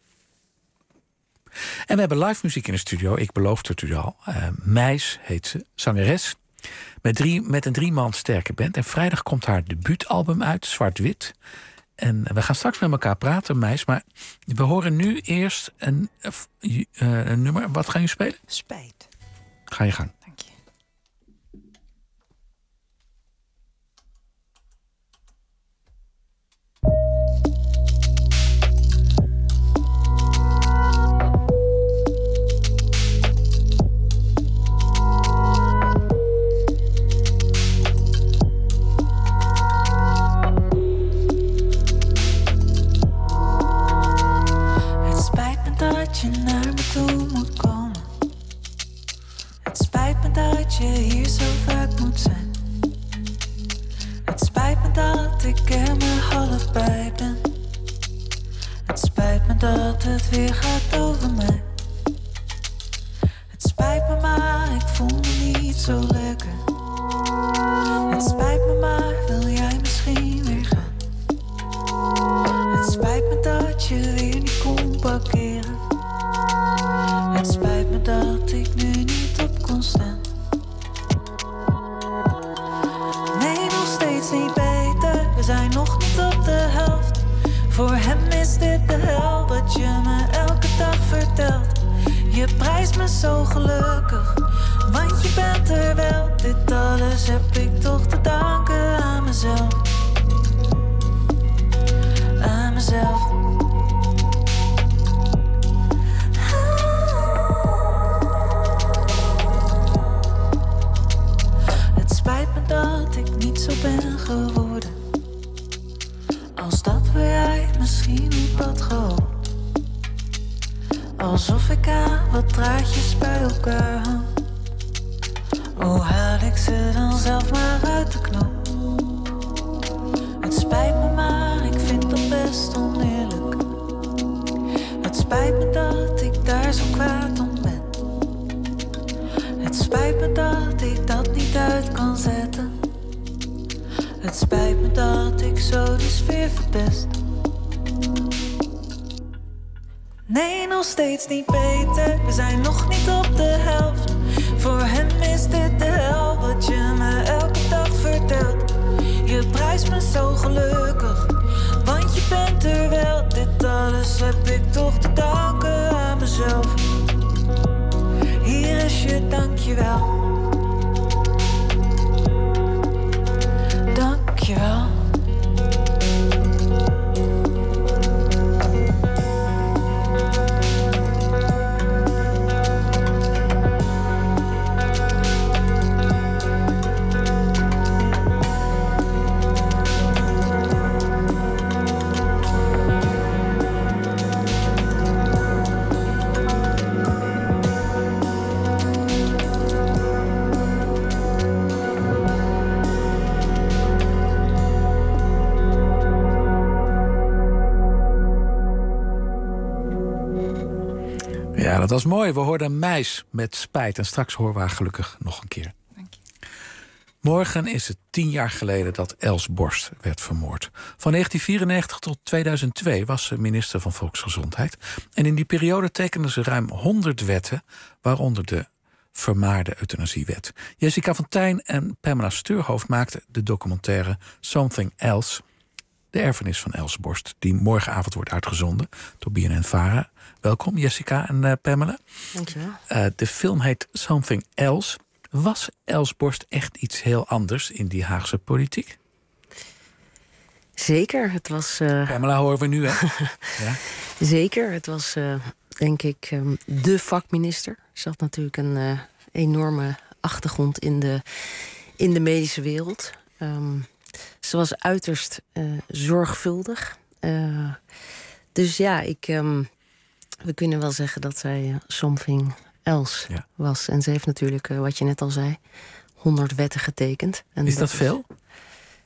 En we hebben live muziek in de studio. Ik beloofde het u al. Uh, Meis heet ze, zangeres... Met, drie, met een drie man sterke band. En vrijdag komt haar debuutalbum uit, Zwart-Wit. En we gaan straks met elkaar praten, Meis. Maar we horen nu eerst een, uh, een nummer. Wat gaan jullie spelen? Spijt. Ga je gang. Dank je. Dat je naar me toe moet komen. Het spijt me dat je hier zo vaak moet zijn. Het spijt me dat ik er maar half bij ben. Het spijt me dat het weer gaat over mij. Het spijt me maar, ik voel me niet zo lekker. Het spijt me maar, wil jij misschien weer gaan? Het spijt me dat je weer niet kon parkeren. Het spijt me dat ik nu niet op kon staan. Nee, nog steeds niet beter. We zijn nog niet op de helft. Voor hem is dit de hel, wat je me elke dag vertelt. Je prijst me zo gelukkig, want je bent er wel. Dit alles heb ik toch te danken aan mezelf. Aan mezelf. Dat ik niet zo ben geworden als dat wij misschien niet had gehoopt. Alsof ik aan wat draadjes bij elkaar hang. Oh, haal ik ze dan zelf maar uit de knoop. Het spijt me maar, ik vind dat best oneerlijk. Het spijt me dat ik daar zo kwaad om ben. Het spijt me dat ik dat niet uit kan zetten. Het spijt me dat ik zo de sfeer verpest. Nee, nog steeds niet beter. We zijn nog niet op de helft. Voor hem is dit de hel, wat je me elke dag vertelt. Je prijst me zo gelukkig, want je bent er wel. Dit alles heb ik toch te danken aan mezelf. Hier is je dankjewel. Dankjewel. Ja, dat was mooi. We hoorden Meis met Spijt. En straks horen we haar gelukkig nog een keer. Dank je. Morgen is het tien jaar geleden dat Els Borst werd vermoord. Van negentien vierennegentig tot tweeduizend twee was ze minister van Volksgezondheid. En in die periode tekende ze ruim honderd wetten, waaronder de vermaarde euthanasiewet. Jessica van Tijn en Pamela Steurhoofd maakten de documentaire Something Else, de erfenis van Els Borst, die morgenavond wordt uitgezonden door B N N-Vara. Welkom, Jessica en uh, Pamela. Dankjewel. Uh, de film heet Something Else. Was Els Borst echt iets heel anders in die Haagse politiek? Zeker, het was... Uh... Pamela horen we nu, hè? Ja. Zeker, het was, uh, denk ik, um, de vakminister. Ze had natuurlijk een uh, enorme achtergrond in de, in de medische wereld. Um, ze was uiterst uh, zorgvuldig. Uh, dus ja, ik, um, we kunnen wel zeggen dat zij uh, something else ja. was. En ze heeft natuurlijk, uh, wat je net al zei, honderd wetten getekend. En is dat, dat veel?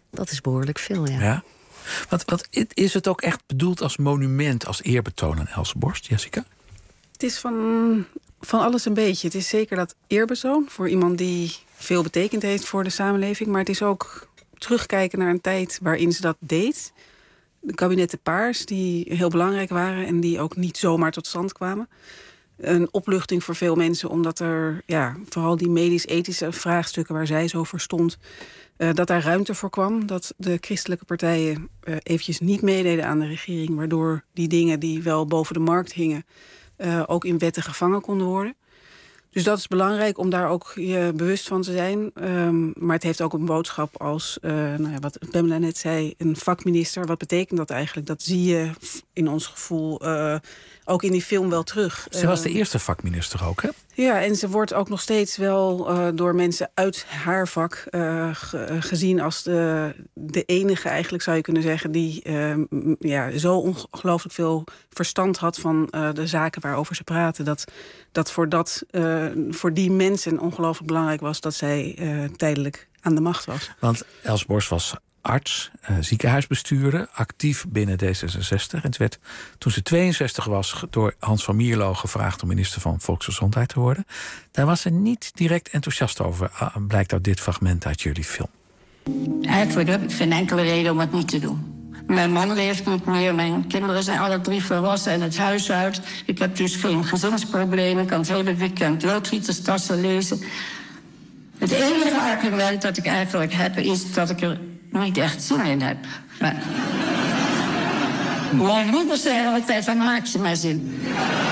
dat is behoorlijk veel, ja. Ja? Want, want is het ook echt bedoeld als monument, als eerbetoon aan Else Borst, Jessica? Het is van, van alles een beetje. Het is zeker dat eerbetoon voor iemand die veel betekend heeft voor de samenleving. Maar het is ook terugkijken naar een tijd waarin ze dat deed. De kabinetten Paars, die heel belangrijk waren en die ook niet zomaar tot stand kwamen. Een opluchting voor veel mensen, omdat er ja, vooral die medisch-ethische vraagstukken waar zij zo voor stond, uh, dat daar ruimte voor kwam. Dat de christelijke partijen uh, eventjes niet meededen aan de regering, waardoor die dingen die wel boven de markt hingen uh, ook in wetten gevangen konden worden. Dus dat is belangrijk om daar ook je bewust van te zijn. Um, maar het heeft ook een boodschap als, uh, nou ja, wat Pamela net zei, een vakminister. Wat betekent dat eigenlijk? Dat zie je in ons gevoel uh, ook in die film wel terug. Ze was de eerste vakminister ook, hè? Ja, en ze wordt ook nog steeds wel uh, door mensen uit haar vak uh, ge, gezien als de, de enige, eigenlijk zou je kunnen zeggen, die uh, ja, zo ongelooflijk veel verstand had van uh, de zaken waarover ze praten. Dat, dat, voor, dat uh, voor die mensen ongelooflijk belangrijk was dat zij uh, tijdelijk aan de macht was. Want Else Borst was arts, uh, ziekenhuisbestuurder, actief binnen D zesenzestig. En het werd, toen ze tweeënzestig was, door Hans van Mierlo gevraagd om minister van Volksgezondheid te worden. Daar was ze niet direct enthousiast over, uh, blijkt uit dit fragment uit jullie film. Eigenlijk heb ik geen enkele reden om het niet te doen. Mijn man leeft niet meer, mijn kinderen zijn alle drie volwassen en het huis uit. Ik heb dus geen gezinsproblemen, ik kan het hele weekend loodgieterstassen lezen. Het enige argument dat ik eigenlijk heb is dat ik er niet echt zin in heb. Maar mijn moeder zei altijd van, maak ze maar zin.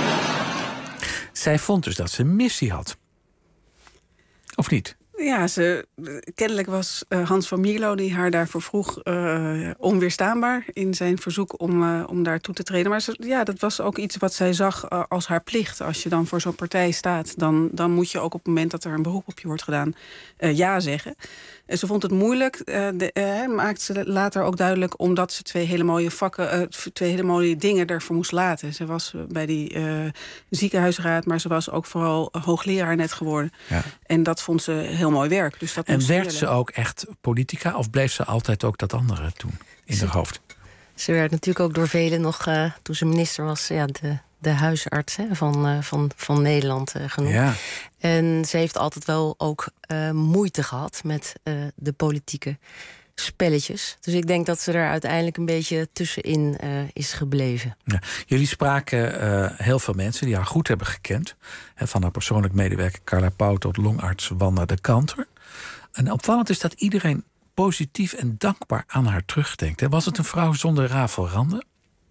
Zij vond dus dat ze een missie had. Of niet? Ja, ze, kennelijk was uh, Hans van Mierlo die haar daarvoor vroeg uh, onweerstaanbaar in zijn verzoek om, uh, om daar toe te treden. Maar ze, ja, dat was ook iets wat zij zag uh, als haar plicht. Als je dan voor zo'n partij staat, dan, dan moet je ook op het moment dat er een beroep op je wordt gedaan, uh, ja zeggen. En ze vond het moeilijk, uh, de, uh, maakte ze later ook duidelijk, omdat ze twee hele mooie vakken, uh, twee hele mooie dingen ervoor moest laten. Ze was bij die uh, ziekenhuisraad, maar ze was ook vooral hoogleraar net geworden. Ja. En dat vond ze heel mooi werk. Dus dat en werd ze ook echt politica, of bleef ze altijd ook dat andere doen in ze, haar hoofd? Ze werd natuurlijk ook door velen nog, uh, toen ze minister was, ja, de, de huisarts hè, van, uh, van, van Nederland uh, genoemd. Ja. En ze heeft altijd wel ook uh, moeite gehad met uh, de politieke spelletjes. Dus ik denk dat ze er uiteindelijk een beetje tussenin uh, is gebleven. Ja. Jullie spraken uh, heel veel mensen die haar goed hebben gekend. Hè, van haar persoonlijk medewerker Carla Pauw tot longarts Wanda de Kanter. En opvallend is dat iedereen positief en dankbaar aan haar terugdenkt. Hè. Was het een vrouw zonder rafelranden?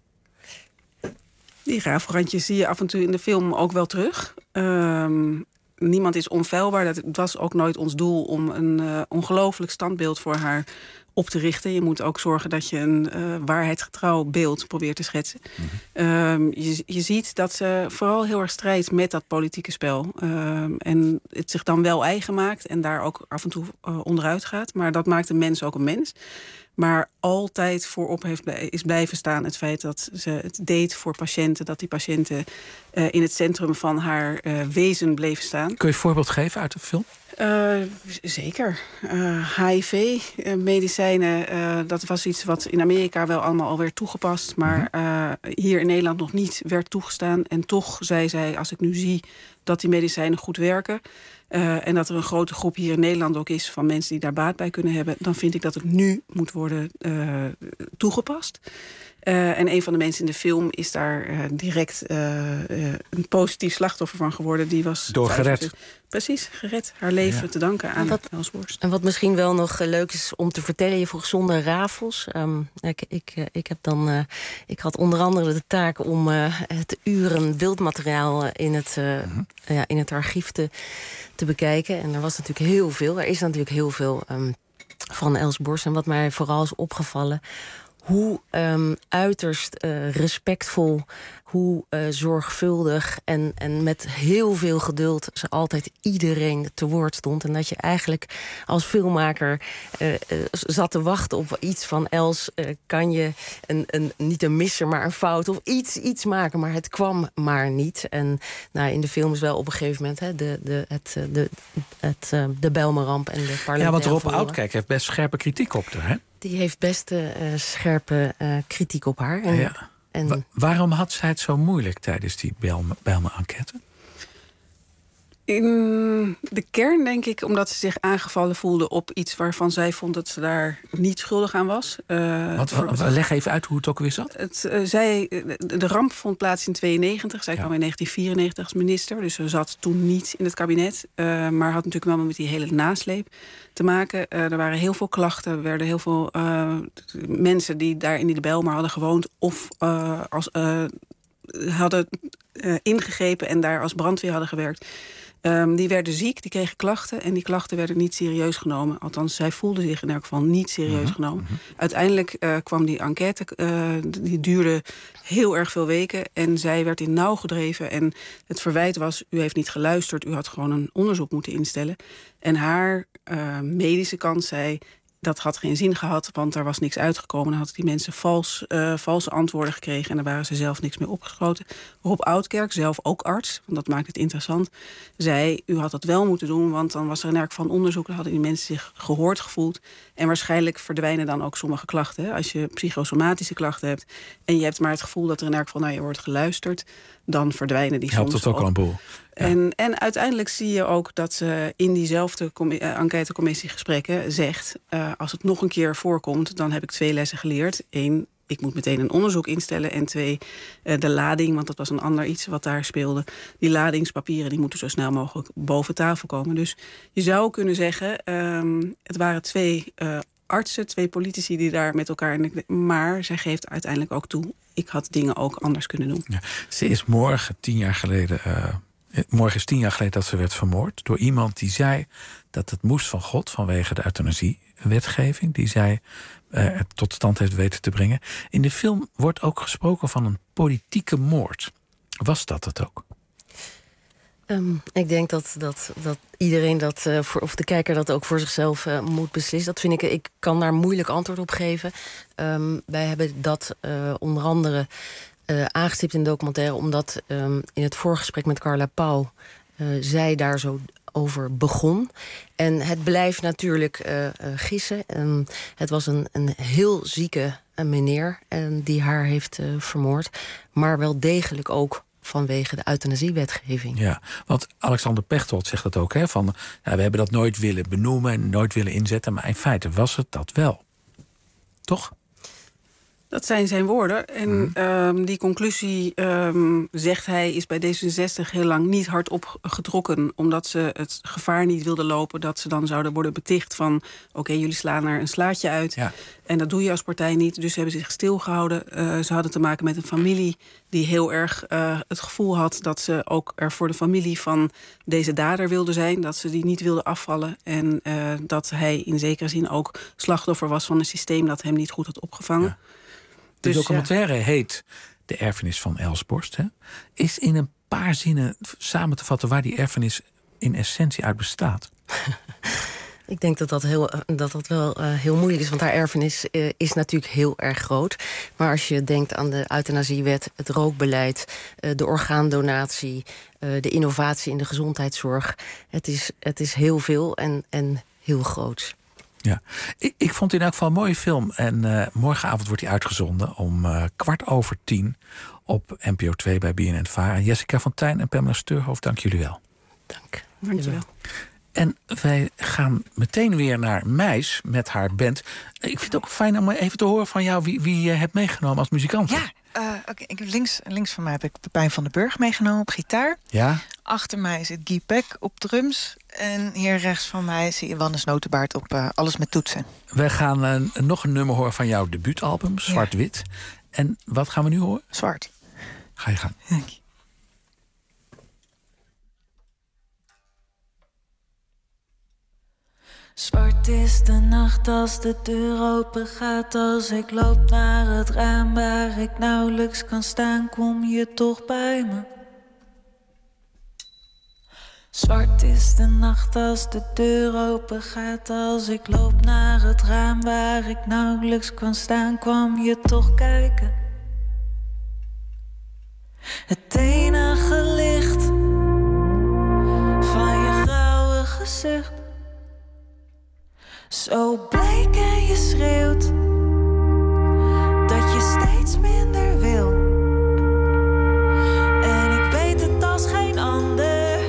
Die rafelrandjes zie je af en toe in de film ook wel terug. Um, niemand is onfeilbaar. Dat was ook nooit ons doel om een uh, ongelooflijk standbeeld voor haar op te richten. Je moet ook zorgen dat je een uh, waarheidsgetrouw beeld probeert te schetsen. Mm-hmm. Um, je, je ziet dat ze vooral heel erg strijdt met dat politieke spel. Um, en het zich dan wel eigen maakt en daar ook af en toe uh, onderuit gaat. Maar dat maakt een mens ook een mens. Maar altijd voorop heeft, is blijven staan het feit dat ze het deed voor patiënten. Dat die patiënten uh, in het centrum van haar uh, wezen bleven staan. Kun je een voorbeeld geven uit de film? Uh, zeker. Uh, H I V-medicijnen, uh, dat was iets wat in Amerika wel allemaal al werd toegepast. Maar uh, hier in Nederland nog niet werd toegestaan. En toch zei zij, als ik nu zie dat die medicijnen goed werken, Uh, en dat er een grote groep hier in Nederland ook is van mensen die daar baat bij kunnen hebben, dan vind ik dat het nu moet worden uh, toegepast. Uh, en een van de mensen in de film is daar uh, direct uh, uh, een positief slachtoffer van geworden. Die was door gered. Precies, gered. Haar leven ja. te danken aan Else Borst. En wat misschien wel nog uh, leuk is om te vertellen, je vroeg zonder rafels. Um, ik, ik, uh, ik, heb dan, uh, ik had onder andere de taak om uh, het uren beeldmateriaal uh, in, het, uh, mm-hmm. uh, in het archief te, te bekijken. En er was natuurlijk heel veel. Er is natuurlijk heel veel um, van Else Borst. En wat mij vooral is opgevallen, hoe um, uiterst uh, respectvol, hoe uh, zorgvuldig en, en met heel veel geduld ze altijd iedereen te woord stond. En dat je eigenlijk als filmmaker uh, uh, zat te wachten op iets van Els. Uh, kan je een, een, niet een misser, maar een fout of iets, iets maken. Maar het kwam maar niet. En nou, in de film is wel op een gegeven moment hè, de, de, het, de, het, uh, de Bijlmerramp en de parlementaire Ja, want Rob verhoren. Oudkijk heeft best scherpe kritiek op haar, hè? Die heeft best uh, scherpe uh, kritiek op haar. En, ja. en... Wa- waarom had zij het zo moeilijk tijdens die Bijlmer-enquête? In de kern denk ik omdat ze zich aangevallen voelde op iets waarvan zij vond dat ze daar niet schuldig aan was. Uh, Wat, voor, wat, leg even uit hoe het ook weer zat. Het, uh, zij, de ramp vond plaats in tweeënnegentig. Zij ja. kwam in negentien vierennegentig als minister. Dus ze zat toen niet in het kabinet. Uh, maar had natuurlijk wel met die hele nasleep te maken. Uh, er waren heel veel klachten. Er werden heel veel uh, mensen die daar in die Bijlmer hadden gewoond of uh, als, uh, hadden uh, ingegrepen en daar als brandweer hadden gewerkt. Um, die werden ziek, die kregen klachten en die klachten werden niet serieus genomen. Althans, zij voelden zich in elk geval niet serieus mm-hmm. genomen. Mm-hmm. Uiteindelijk uh, kwam die enquête, uh, die duurde heel erg veel weken en zij werd in nauw gedreven. En het verwijt was, u heeft niet geluisterd, u had gewoon een onderzoek moeten instellen. En haar uh, medische kant zei, dat had geen zin gehad, want er was niks uitgekomen. Dan hadden die mensen vals, uh, valse antwoorden gekregen en daar waren ze zelf niks meer opgeschoten. Rob Oudkerk, zelf ook arts, want dat maakt het interessant, zei, u had dat wel moeten doen, want dan was er in elk geval een onderzoek, dan hadden die mensen zich gehoord gevoeld. En waarschijnlijk verdwijnen dan ook sommige klachten. Hè? Als je psychosomatische klachten hebt en je hebt maar het gevoel dat er in elk geval naar je wordt geluisterd, dan verdwijnen die helpt soms het ook al een boel. Ja. En, en uiteindelijk zie je ook dat ze in diezelfde com- uh, enquêtecommissie-gesprekken zegt, Uh, als het nog een keer voorkomt, dan heb ik twee lessen geleerd. Eén, ik moet meteen een onderzoek instellen. En twee, uh, de lading, want dat was een ander iets wat daar speelde. Die ladingspapieren die moeten zo snel mogelijk boven tafel komen. Dus je zou kunnen zeggen, um, het waren twee uh, artsen, twee politici die daar met elkaar in de, maar zij geeft uiteindelijk ook toe, ik had dingen ook anders kunnen doen. Ja, ze is morgen tien jaar geleden Uh... Morgen is tien jaar geleden dat ze werd vermoord door iemand die zei dat het moest van God vanwege de euthanasiewetgeving die zij uh, tot stand heeft weten te brengen. In de film wordt ook gesproken van een politieke moord. Was dat het ook? Um, ik denk dat, dat, dat iedereen dat, uh, voor, of de kijker dat ook voor zichzelf uh, moet beslissen. Dat vind ik, ik kan daar moeilijk antwoord op geven. Um, wij hebben dat uh, onder andere Uh, aangestipt in de documentaire, omdat um, in het voorgesprek met Carla Pauw uh, zij daar zo over begon. En het blijft natuurlijk uh, uh, gissen. Um, het was een, een heel zieke uh, meneer uh, die haar heeft uh, vermoord, maar wel degelijk ook vanwege de euthanasiewetgeving. Ja, want Alexander Pechtold zegt dat ook, hè, van ja, we hebben dat nooit willen benoemen en nooit willen inzetten, maar in feite was het dat wel. Toch? Dat zijn zijn woorden. En mm. um, die conclusie, um, zegt hij, is bij D zesenzestig heel lang niet hardop getrokken, omdat ze het gevaar niet wilden lopen dat ze dan zouden worden beticht van oké, okay, jullie slaan er een slaatje uit. Ja. En dat doe je als partij niet. Dus ze hebben zich stilgehouden. Uh, ze hadden te maken met een familie die heel erg uh, het gevoel had dat ze ook er voor de familie van deze dader wilde zijn. Dat ze die niet wilden afvallen. En uh, dat hij in zekere zin ook slachtoffer was van een systeem dat hem niet goed had opgevangen. Ja. De dus, documentaire ja. heet De erfenis van Els Borst. Hè? Is in een paar zinnen samen te vatten waar die erfenis in essentie uit bestaat. Ik denk dat dat, heel, dat, dat wel uh, heel moeilijk is, want haar erfenis uh, is natuurlijk heel erg groot. Maar als je denkt aan de euthanasiewet, het rookbeleid, uh, de orgaandonatie, uh, de innovatie in de gezondheidszorg. Het is, het is heel veel en, en heel groot. Ja, ik, ik vond het in elk geval een mooie film. En uh, morgenavond wordt hij uitgezonden om uh, kwart over tien op N P O twee bij B N N Vara. Jessica van Tijn en Pamela Steurhoofd, dank jullie wel. Dank. Dank je wel. En wij gaan meteen weer naar Meis met haar band. Ik vind het ook fijn om even te horen van jou wie, wie je hebt meegenomen als muzikant. Ja, uh, okay, ik, links, links van mij heb ik Pepijn van den Burg meegenomen op gitaar. Ja. Achter mij zit Guy Peck op drums. En hier rechts van mij zie je Wannes Notenbaard op uh, alles met toetsen. We gaan uh, nog een nummer horen van jouw debuutalbum, Zwart-Wit. Ja. En wat gaan we nu horen? Zwart. Ga je gang. Dank je. Zwart is de nacht als de deur open gaat. Als ik loop naar het raam waar ik nauwelijks kan staan, kom je toch bij me. Zwart is de nacht als de deur open gaat. Als ik loop naar het raam waar ik nauwelijks kan staan, kwam je toch kijken. Het enige licht van je grauwe gezicht Zo bleek en je schreeuwt dat je steeds minder wil. En ik weet het als geen ander.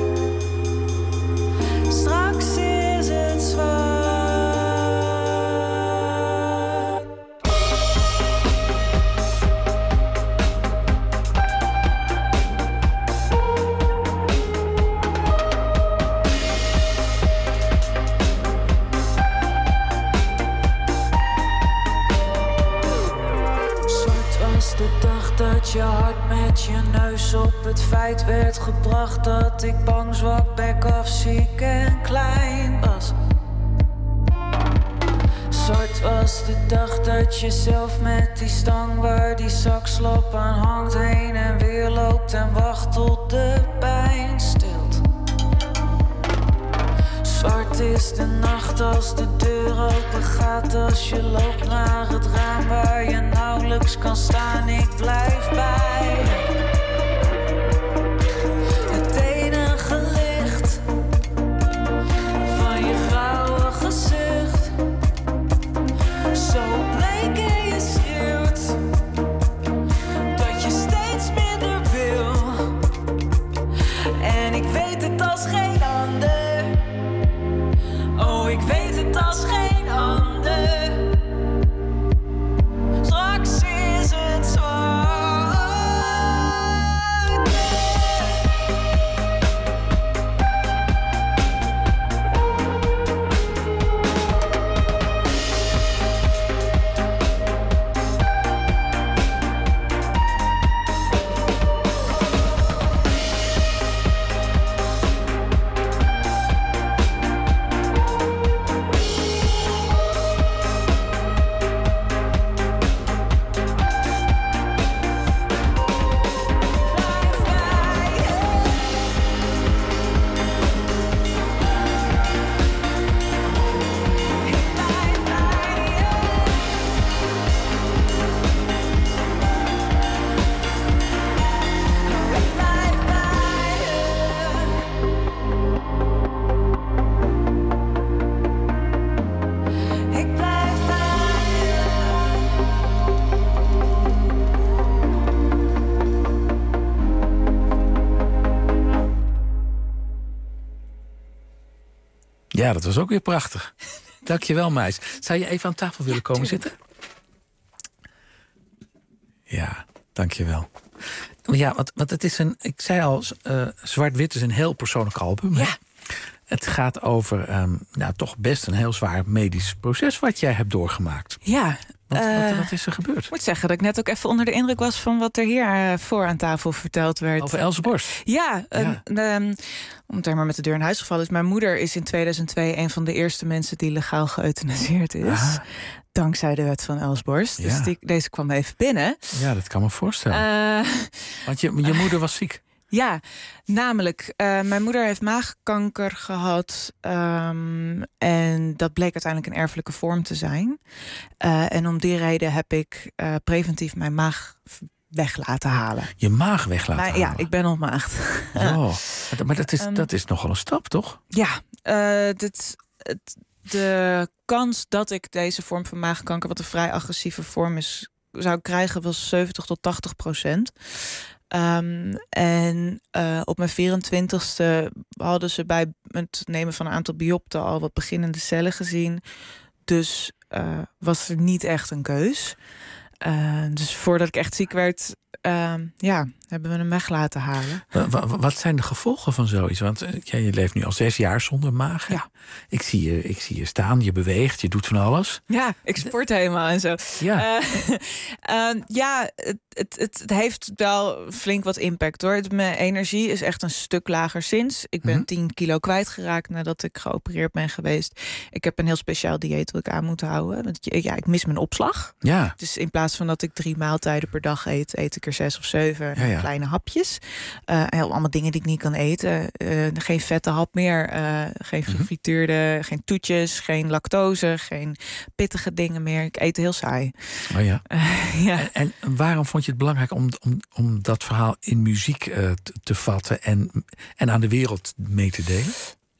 Straks is het zwaar. De dag dat je hart met je neus op het feit werd gebracht dat ik bang, zwak, bek af, ziek en klein was. Zwart was de dag dat je zelf met die stang waar die zakslap aan hangt heen en weer loopt en wacht tot de pijn stilt. Zwart is de nacht als de deur open gaat, als je loopt naar het raam waar je nauwelijks kan staan. Ik blijf bij het enige licht van je grauwe gezicht. Zo bleek en je schreeuwt dat je steeds minder wil. En ik weet het als geen ander. Oh, ik weet het als geen ander. Straks is het zwaar. Ja, dat was ook weer prachtig. Dankjewel, meis. Zou je even aan tafel willen komen zitten? Ja, dankjewel. Ja, want, want het is een... Ik zei al, uh, Zwart-Wit is een heel persoonlijk album. Ja. Het gaat over um, nou, toch best een heel zwaar medisch proces wat jij hebt doorgemaakt. Ja. Wat, uh, wat, wat is er gebeurd? Ik moet zeggen dat ik net ook even onder de indruk was van wat er hier uh, voor aan tafel verteld werd. Over Else Borst? Ja, ja. Uh, um, om het er maar met de deur in huis gevallen is. Mijn moeder is in tweeduizend twee een van de eerste mensen die legaal geëuthanaseerd is. Aha. Dankzij de wet van Else Borst. Ja. Dus die, deze kwam even binnen. Ja, dat kan me voorstellen. Uh, Want je, je moeder was ziek. Ja, namelijk, uh, mijn moeder heeft maagkanker gehad. Um, en dat bleek uiteindelijk een erfelijke vorm te zijn. Uh, en om die reden heb ik uh, preventief mijn maag weg laten halen. Je maag weg laten nou, halen? Ja, ik ben ontmaagd. Oh, maar dat is, um, dat is nogal een stap, toch? Ja, uh, dit, het, de kans dat ik deze vorm van maagkanker, wat een vrij agressieve vorm is, zou krijgen, was zeventig tot tachtig procent. Um, en uh, op mijn vierentwintigste hadden ze bij het nemen van een aantal biopten al wat beginnende cellen gezien. Dus uh, was er niet echt een keus. Uh, dus voordat ik echt ziek werd, uh, ja, hebben we hem weg laten halen. Wat zijn de gevolgen van zoiets? Want ja, je leeft nu al zes jaar zonder maag. Ja. Ik zie je, ik zie je staan, je beweegt, je doet van alles. Ja, ik sport helemaal en zo. Ja, uh, uh, ja het, het, het heeft wel flink wat impact hoor. Mijn energie is echt een stuk lager sinds. Ik ben mm-hmm. tien kilo kwijtgeraakt nadat ik geopereerd ben geweest. Ik heb een heel speciaal dieet dat ik aan moet houden. Want ja, ik mis mijn opslag. Ja. Dus in plaats van dat ik drie maaltijden per dag eet, eet ik er zes of zeven ja, ja. kleine hapjes. Uh, heel allemaal dingen die ik niet kan eten. Uh, geen vette hap meer. Uh, geen gefrituurde, mm-hmm. geen toetjes, geen lactose, geen pittige dingen meer. Ik eet heel saai. Oh ja. Uh, ja. En, en waarom vond je het belangrijk om, om, om dat verhaal in muziek uh, te, te vatten en, en aan de wereld mee te delen?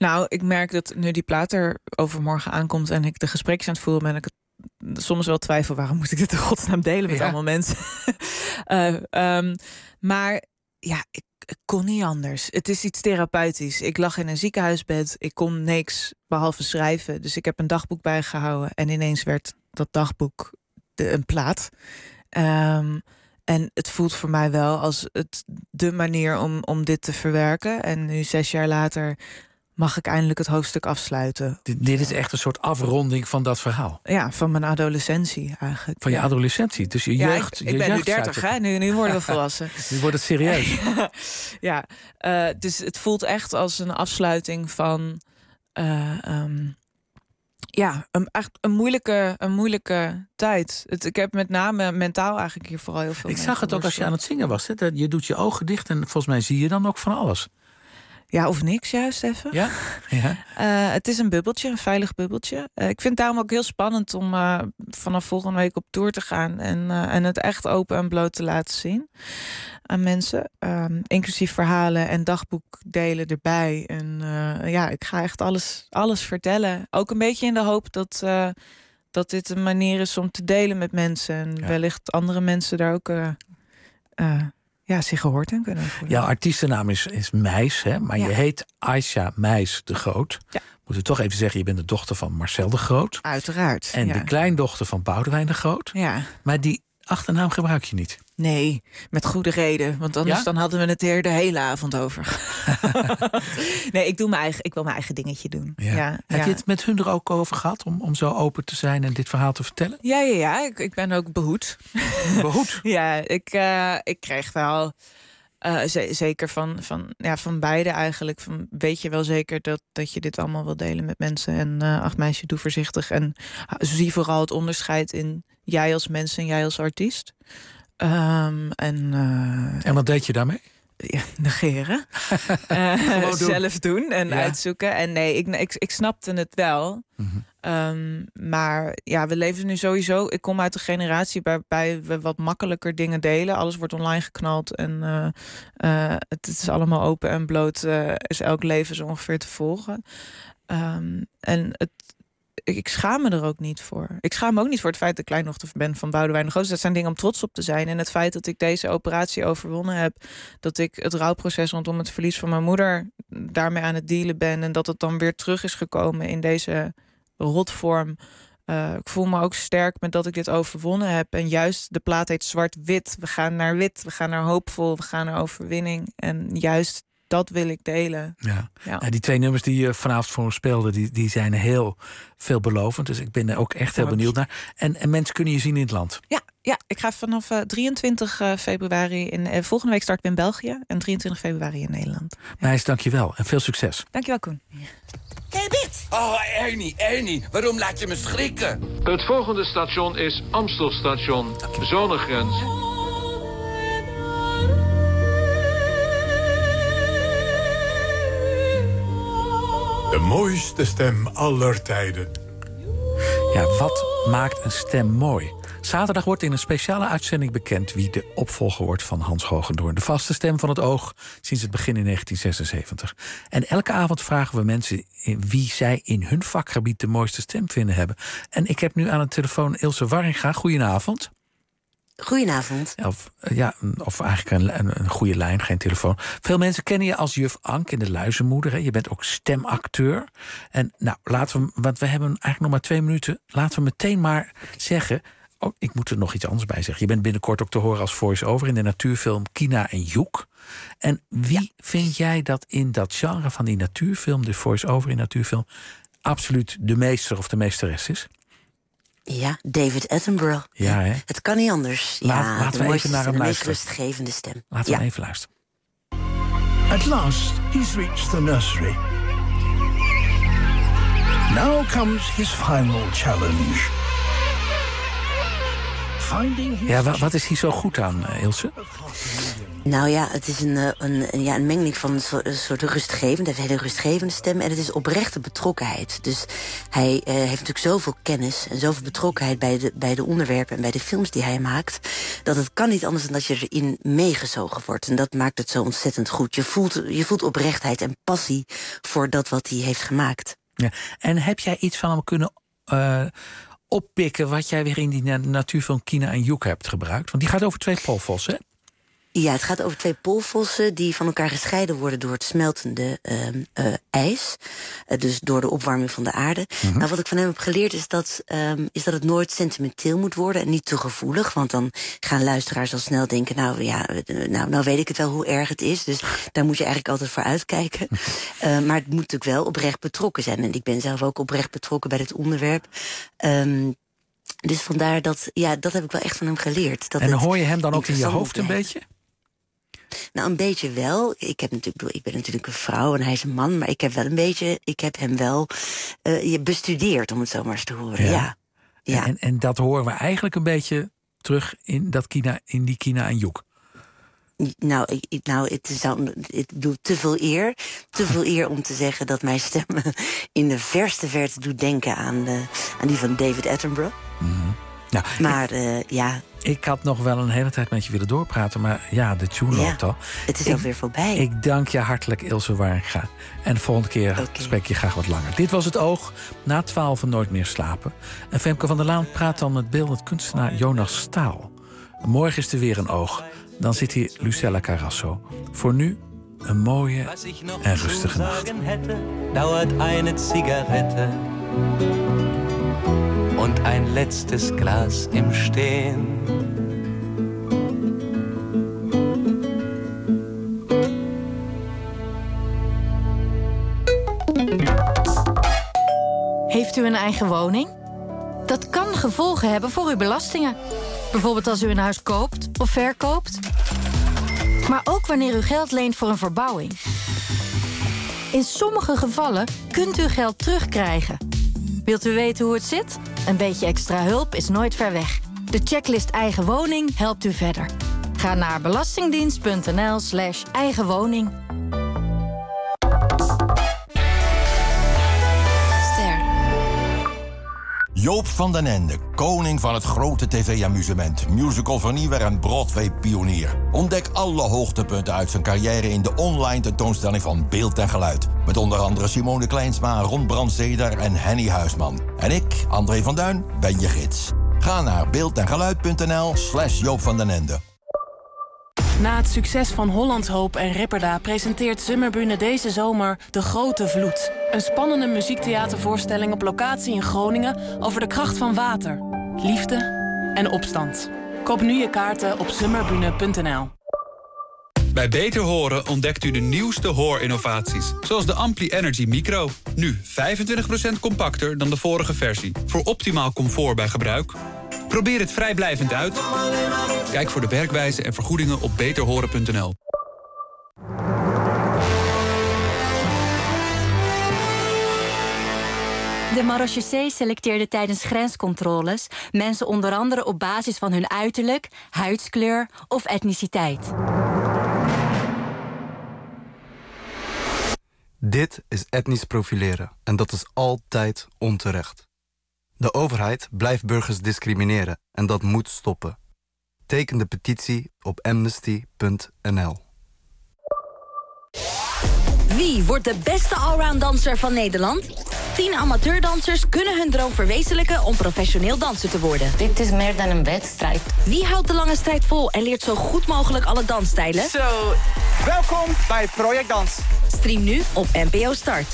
Nou, ik merk dat nu die plaat er overmorgen aankomt en ik de gesprekken aan het voeren ben, ik het soms wel twijfel, waarom moet ik dit in godsnaam delen met ja. allemaal mensen? uh, um, maar ja, ik, ik kon niet anders. Het is iets therapeutisch. Ik lag in een ziekenhuisbed, ik kon niks behalve schrijven. Dus ik heb een dagboek bijgehouden en ineens werd dat dagboek de, een plaat. Um, en het voelt voor mij wel als het de manier om, om dit te verwerken. En nu zes jaar later mag ik eindelijk het hoofdstuk afsluiten. Dit, dit is echt een soort afronding van dat verhaal. Ja, van mijn adolescentie eigenlijk. Van je ja. adolescentie, dus je jeugd. Ja, ik, ik je ben jeugd nu dertig, hè? Nu, nu worden we volwassen. Nu wordt het serieus. ja, uh, dus het voelt echt als een afsluiting van Uh, um, ja, een, echt een, moeilijke, een moeilijke tijd. Het, ik heb met name mentaal eigenlijk hier vooral heel veel. Ik zag het ook als je aan het zingen was. Hè? Je doet je ogen dicht en volgens mij zie je dan ook van alles. Ja, of niks juist even. Ja? Ja. Uh, het is een bubbeltje, een veilig bubbeltje. Uh, ik vind het daarom ook heel spannend om uh, vanaf volgende week op tour te gaan en, uh, en het echt open en bloot te laten zien aan mensen. Um, inclusief verhalen en dagboekdelen erbij. En uh, ja, ik ga echt alles, alles vertellen. Ook een beetje in de hoop dat, uh, dat dit een manier is om te delen met mensen. En ja. wellicht andere mensen daar ook Uh, uh, ja, zich gehoord en kunnen voelen. Jouw artiestennaam is, is Meijs, hè? Maar ja. je heet Aisha Meijs de Groot. Ja. Moeten we toch even zeggen, je bent de dochter van Marcel de Groot. Uiteraard. En ja. de kleindochter van Boudewijn de Groot. Ja. Maar die achternaam gebruik je niet. Nee, met goede reden. Want anders ja? dan hadden we het er de hele avond over. nee, ik, doe mijn eigen, ik wil mijn eigen dingetje doen. Ja. Ja, Heb ja. je het met hun er ook over gehad om, om zo open te zijn en dit verhaal te vertellen? Ja, ja, ja. Ik, ik ben ook behoed. Behoed? ja, ik, uh, ik kreeg wel Uh, z- zeker van, van, ja, van beide eigenlijk. Van, weet je wel zeker dat, dat je dit allemaal wil delen met mensen? En uh, ach meisje, doe voorzichtig. En zie vooral het onderscheid in jij als mens en jij als artiest. Um, en, uh, en wat deed je daarmee? Ja, negeren. uh, doen. Zelf doen en ja. uitzoeken. En nee, ik, ik, ik snapte het wel. Mm-hmm. Um, maar ja, we leven nu sowieso. Ik kom uit een generatie waarbij we wat makkelijker dingen delen. Alles wordt online geknald en uh, uh, het, het is allemaal open en bloot. Uh, is elk leven zo ongeveer te volgen. Um, en het, ik, ik schaam me er ook niet voor. Ik schaam me ook niet voor het feit dat ik kleindochter ben van Boudewijn de Groot. Dat zijn dingen om trots op te zijn. En het feit dat ik deze operatie overwonnen heb, dat ik het rouwproces rondom het verlies van mijn moeder daarmee aan het dealen ben en dat het dan weer terug is gekomen in deze rotvorm. Uh, ik voel me ook sterk met dat ik dit overwonnen heb. En juist de plaat heet Zwart-Wit. We gaan naar wit, we gaan naar hoopvol, we gaan naar overwinning. En juist dat wil ik delen. Ja. Ja. Ja, die twee nummers die je vanavond voor me speelde, die, die zijn heel veelbelovend. Dus ik ben er ook echt heel benieuwd naar. En, en mensen kunnen je zien in het land. Ja, ja ik ga vanaf uh, drieëntwintig februari in uh, volgende week start ik in België en drieëntwintig februari in Nederland. Ja. Meijs, dank je wel en veel succes. Dank je wel, Koen. Ja. Hey, Bit! Oh, Ernie, Ernie, waarom laat je me schrikken? Het volgende station is Amstelstation, Zonnegrens. De mooiste stem aller tijden. Ja, wat maakt een stem mooi? Zaterdag wordt in een speciale uitzending bekend wie de opvolger wordt van Hans Hogendoorn. De vaste stem van het oog sinds het begin in negentien zesenzeventig. En elke avond vragen we mensen wie zij in hun vakgebied de mooiste stem vinden hebben. En ik heb nu aan de telefoon Ilse Warringa. Goedenavond. Goedenavond. Of, ja, of eigenlijk een, een, een goede lijn, geen telefoon. Veel mensen kennen je als juf Ank in De Luizenmoeder. Hè. Je bent ook stemacteur. En nou, laten we, want we hebben eigenlijk nog maar twee minuten. Laten we meteen maar zeggen. Oh, ik moet er nog iets anders bij zeggen. Je bent binnenkort ook te horen als voice-over in de natuurfilm Kina en Joek. En wie ja. vind jij dat in dat genre van die natuurfilm, de voice-over in natuurfilm, absoluut de meester of de meesteres is? Ja, David Attenborough. Ja, hè? Het kan niet anders. Laat, ja, laten de we even naar hem de luisteren. meest rustgevende stem. Laten ja. we even luisteren. At last, he's reached the nursery. Now comes his final challenge. Ja, wa- wat is hier zo goed aan, uh, Ilse? Nou ja, het is een, een, een, ja, een mengeling van een soort, een soort rustgevend. Hij heeft een hele rustgevende stem en het is oprechte betrokkenheid. Dus hij uh, heeft natuurlijk zoveel kennis en zoveel betrokkenheid bij de, bij de onderwerpen en bij de films die hij maakt, dat het kan niet anders dan dat je erin meegezogen wordt. En dat maakt het zo ontzettend goed. Je voelt, je voelt oprechtheid en passie voor dat wat hij heeft gemaakt. Ja. En heb jij iets van hem kunnen uh, oppikken wat jij weer in die na- natuurfilm Kina en Joek hebt gebruikt? Want die gaat over twee polvossen, hè? Ja, het gaat over twee poolvossen die van elkaar gescheiden worden door het smeltende uh, uh, ijs. Uh, dus door de opwarming van de aarde. Mm-hmm. Nou, wat ik van hem heb geleerd is dat, um, is dat het nooit sentimenteel moet worden en niet te gevoelig. Want dan gaan luisteraars al snel denken, nou ja, nou, nou weet ik het wel hoe erg het is. Dus daar moet je eigenlijk altijd voor uitkijken. Uh, maar het moet natuurlijk wel oprecht betrokken zijn. En ik ben zelf ook oprecht betrokken bij dit onderwerp. Um, dus vandaar dat, ja, dat heb ik wel echt van hem geleerd. Dat en hoor je hem dan ook in je hoofd een beetje? Nou, een beetje wel. Ik, heb natuurlijk, ik ben natuurlijk een vrouw en hij is een man, maar ik heb wel een beetje, ik heb hem wel uh, bestudeerd, om het zo maar eens te horen. Ja. ja. ja. En, en dat horen we eigenlijk een beetje terug in, dat Kina, in die Kina en Joek. Nou, ik, nou het, is dan, het doet te veel eer. Te veel eer om te zeggen dat mijn stem in de verste verte doet denken aan, uh, aan die van David Attenborough. Mm-hmm. Nou, maar uh, ja... Ik had nog wel een hele tijd met je willen doorpraten, maar ja, de tune loopt ja, al. Het is ik, alweer voorbij. Ik dank je hartelijk, Ilse Waringa. En de volgende keer okay. spreek ik je graag wat langer. Dit was Het Oog, na twaalf nooit meer slapen. En Femke van der Laan praat dan met beeldend kunstenaar Jonas Staal. Morgen is er weer een oog. Dan zit hier Lucella Carrasso. Voor nu een mooie en rustige nacht. Hätte, dauert eine Zigarette und ein letztes Glas im Stehen. Heeft u een eigen woning? Dat kan gevolgen hebben voor uw belastingen. Bijvoorbeeld als u een huis koopt of verkoopt. Maar ook wanneer u geld leent voor een verbouwing. In sommige gevallen kunt u geld terugkrijgen. Wilt u weten hoe het zit? Een beetje extra hulp is nooit ver weg. De checklist Eigen Woning helpt u verder. Ga naar belastingdienst.nl slash eigen woning. Joop van den Ende, koning van het grote tv-amusement, musical-vernieuwer en Broadway-pionier. Ontdek alle hoogtepunten uit zijn carrière in de online tentoonstelling van Beeld en Geluid. Met onder andere Simone Kleinsma, Ron Brandsteder en Henny Huisman. En ik, André van Duin, ben je gids. Ga naar beeldengeluid.nl slash Joop van den Ende. Na het succes van Hollands Hoop en Ripperda presenteert Summerbühne deze zomer De Grote Vloed. Een spannende muziektheatervoorstelling op locatie in Groningen over de kracht van water, liefde en opstand. Koop nu je kaarten op summerbühne punt n l. Bij Beter Horen ontdekt u de nieuwste hoorinnovaties, zoals de Ampli Energy Micro. Nu vijfentwintig procent compacter dan de vorige versie, voor optimaal comfort bij gebruik. Probeer het vrijblijvend uit. Kijk voor de werkwijze en vergoedingen op beter horen punt n l. De marechaussee selecteerde tijdens grenscontroles mensen onder andere op basis van hun uiterlijk, huidskleur of etniciteit. Dit is etnisch profileren en dat is altijd onterecht. De overheid blijft burgers discrimineren en dat moet stoppen. Teken de petitie op amnesty punt n l. Wie wordt de beste allround danser van Nederland? Tien amateurdansers kunnen hun droom verwezenlijken om professioneel danser te worden. Dit is meer dan een wedstrijd. Wie houdt de lange strijd vol en leert zo goed mogelijk alle dansstijlen? Zo, welkom bij Project Dans. Stream nu op N P O Start.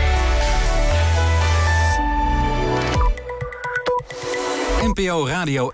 N P O Radio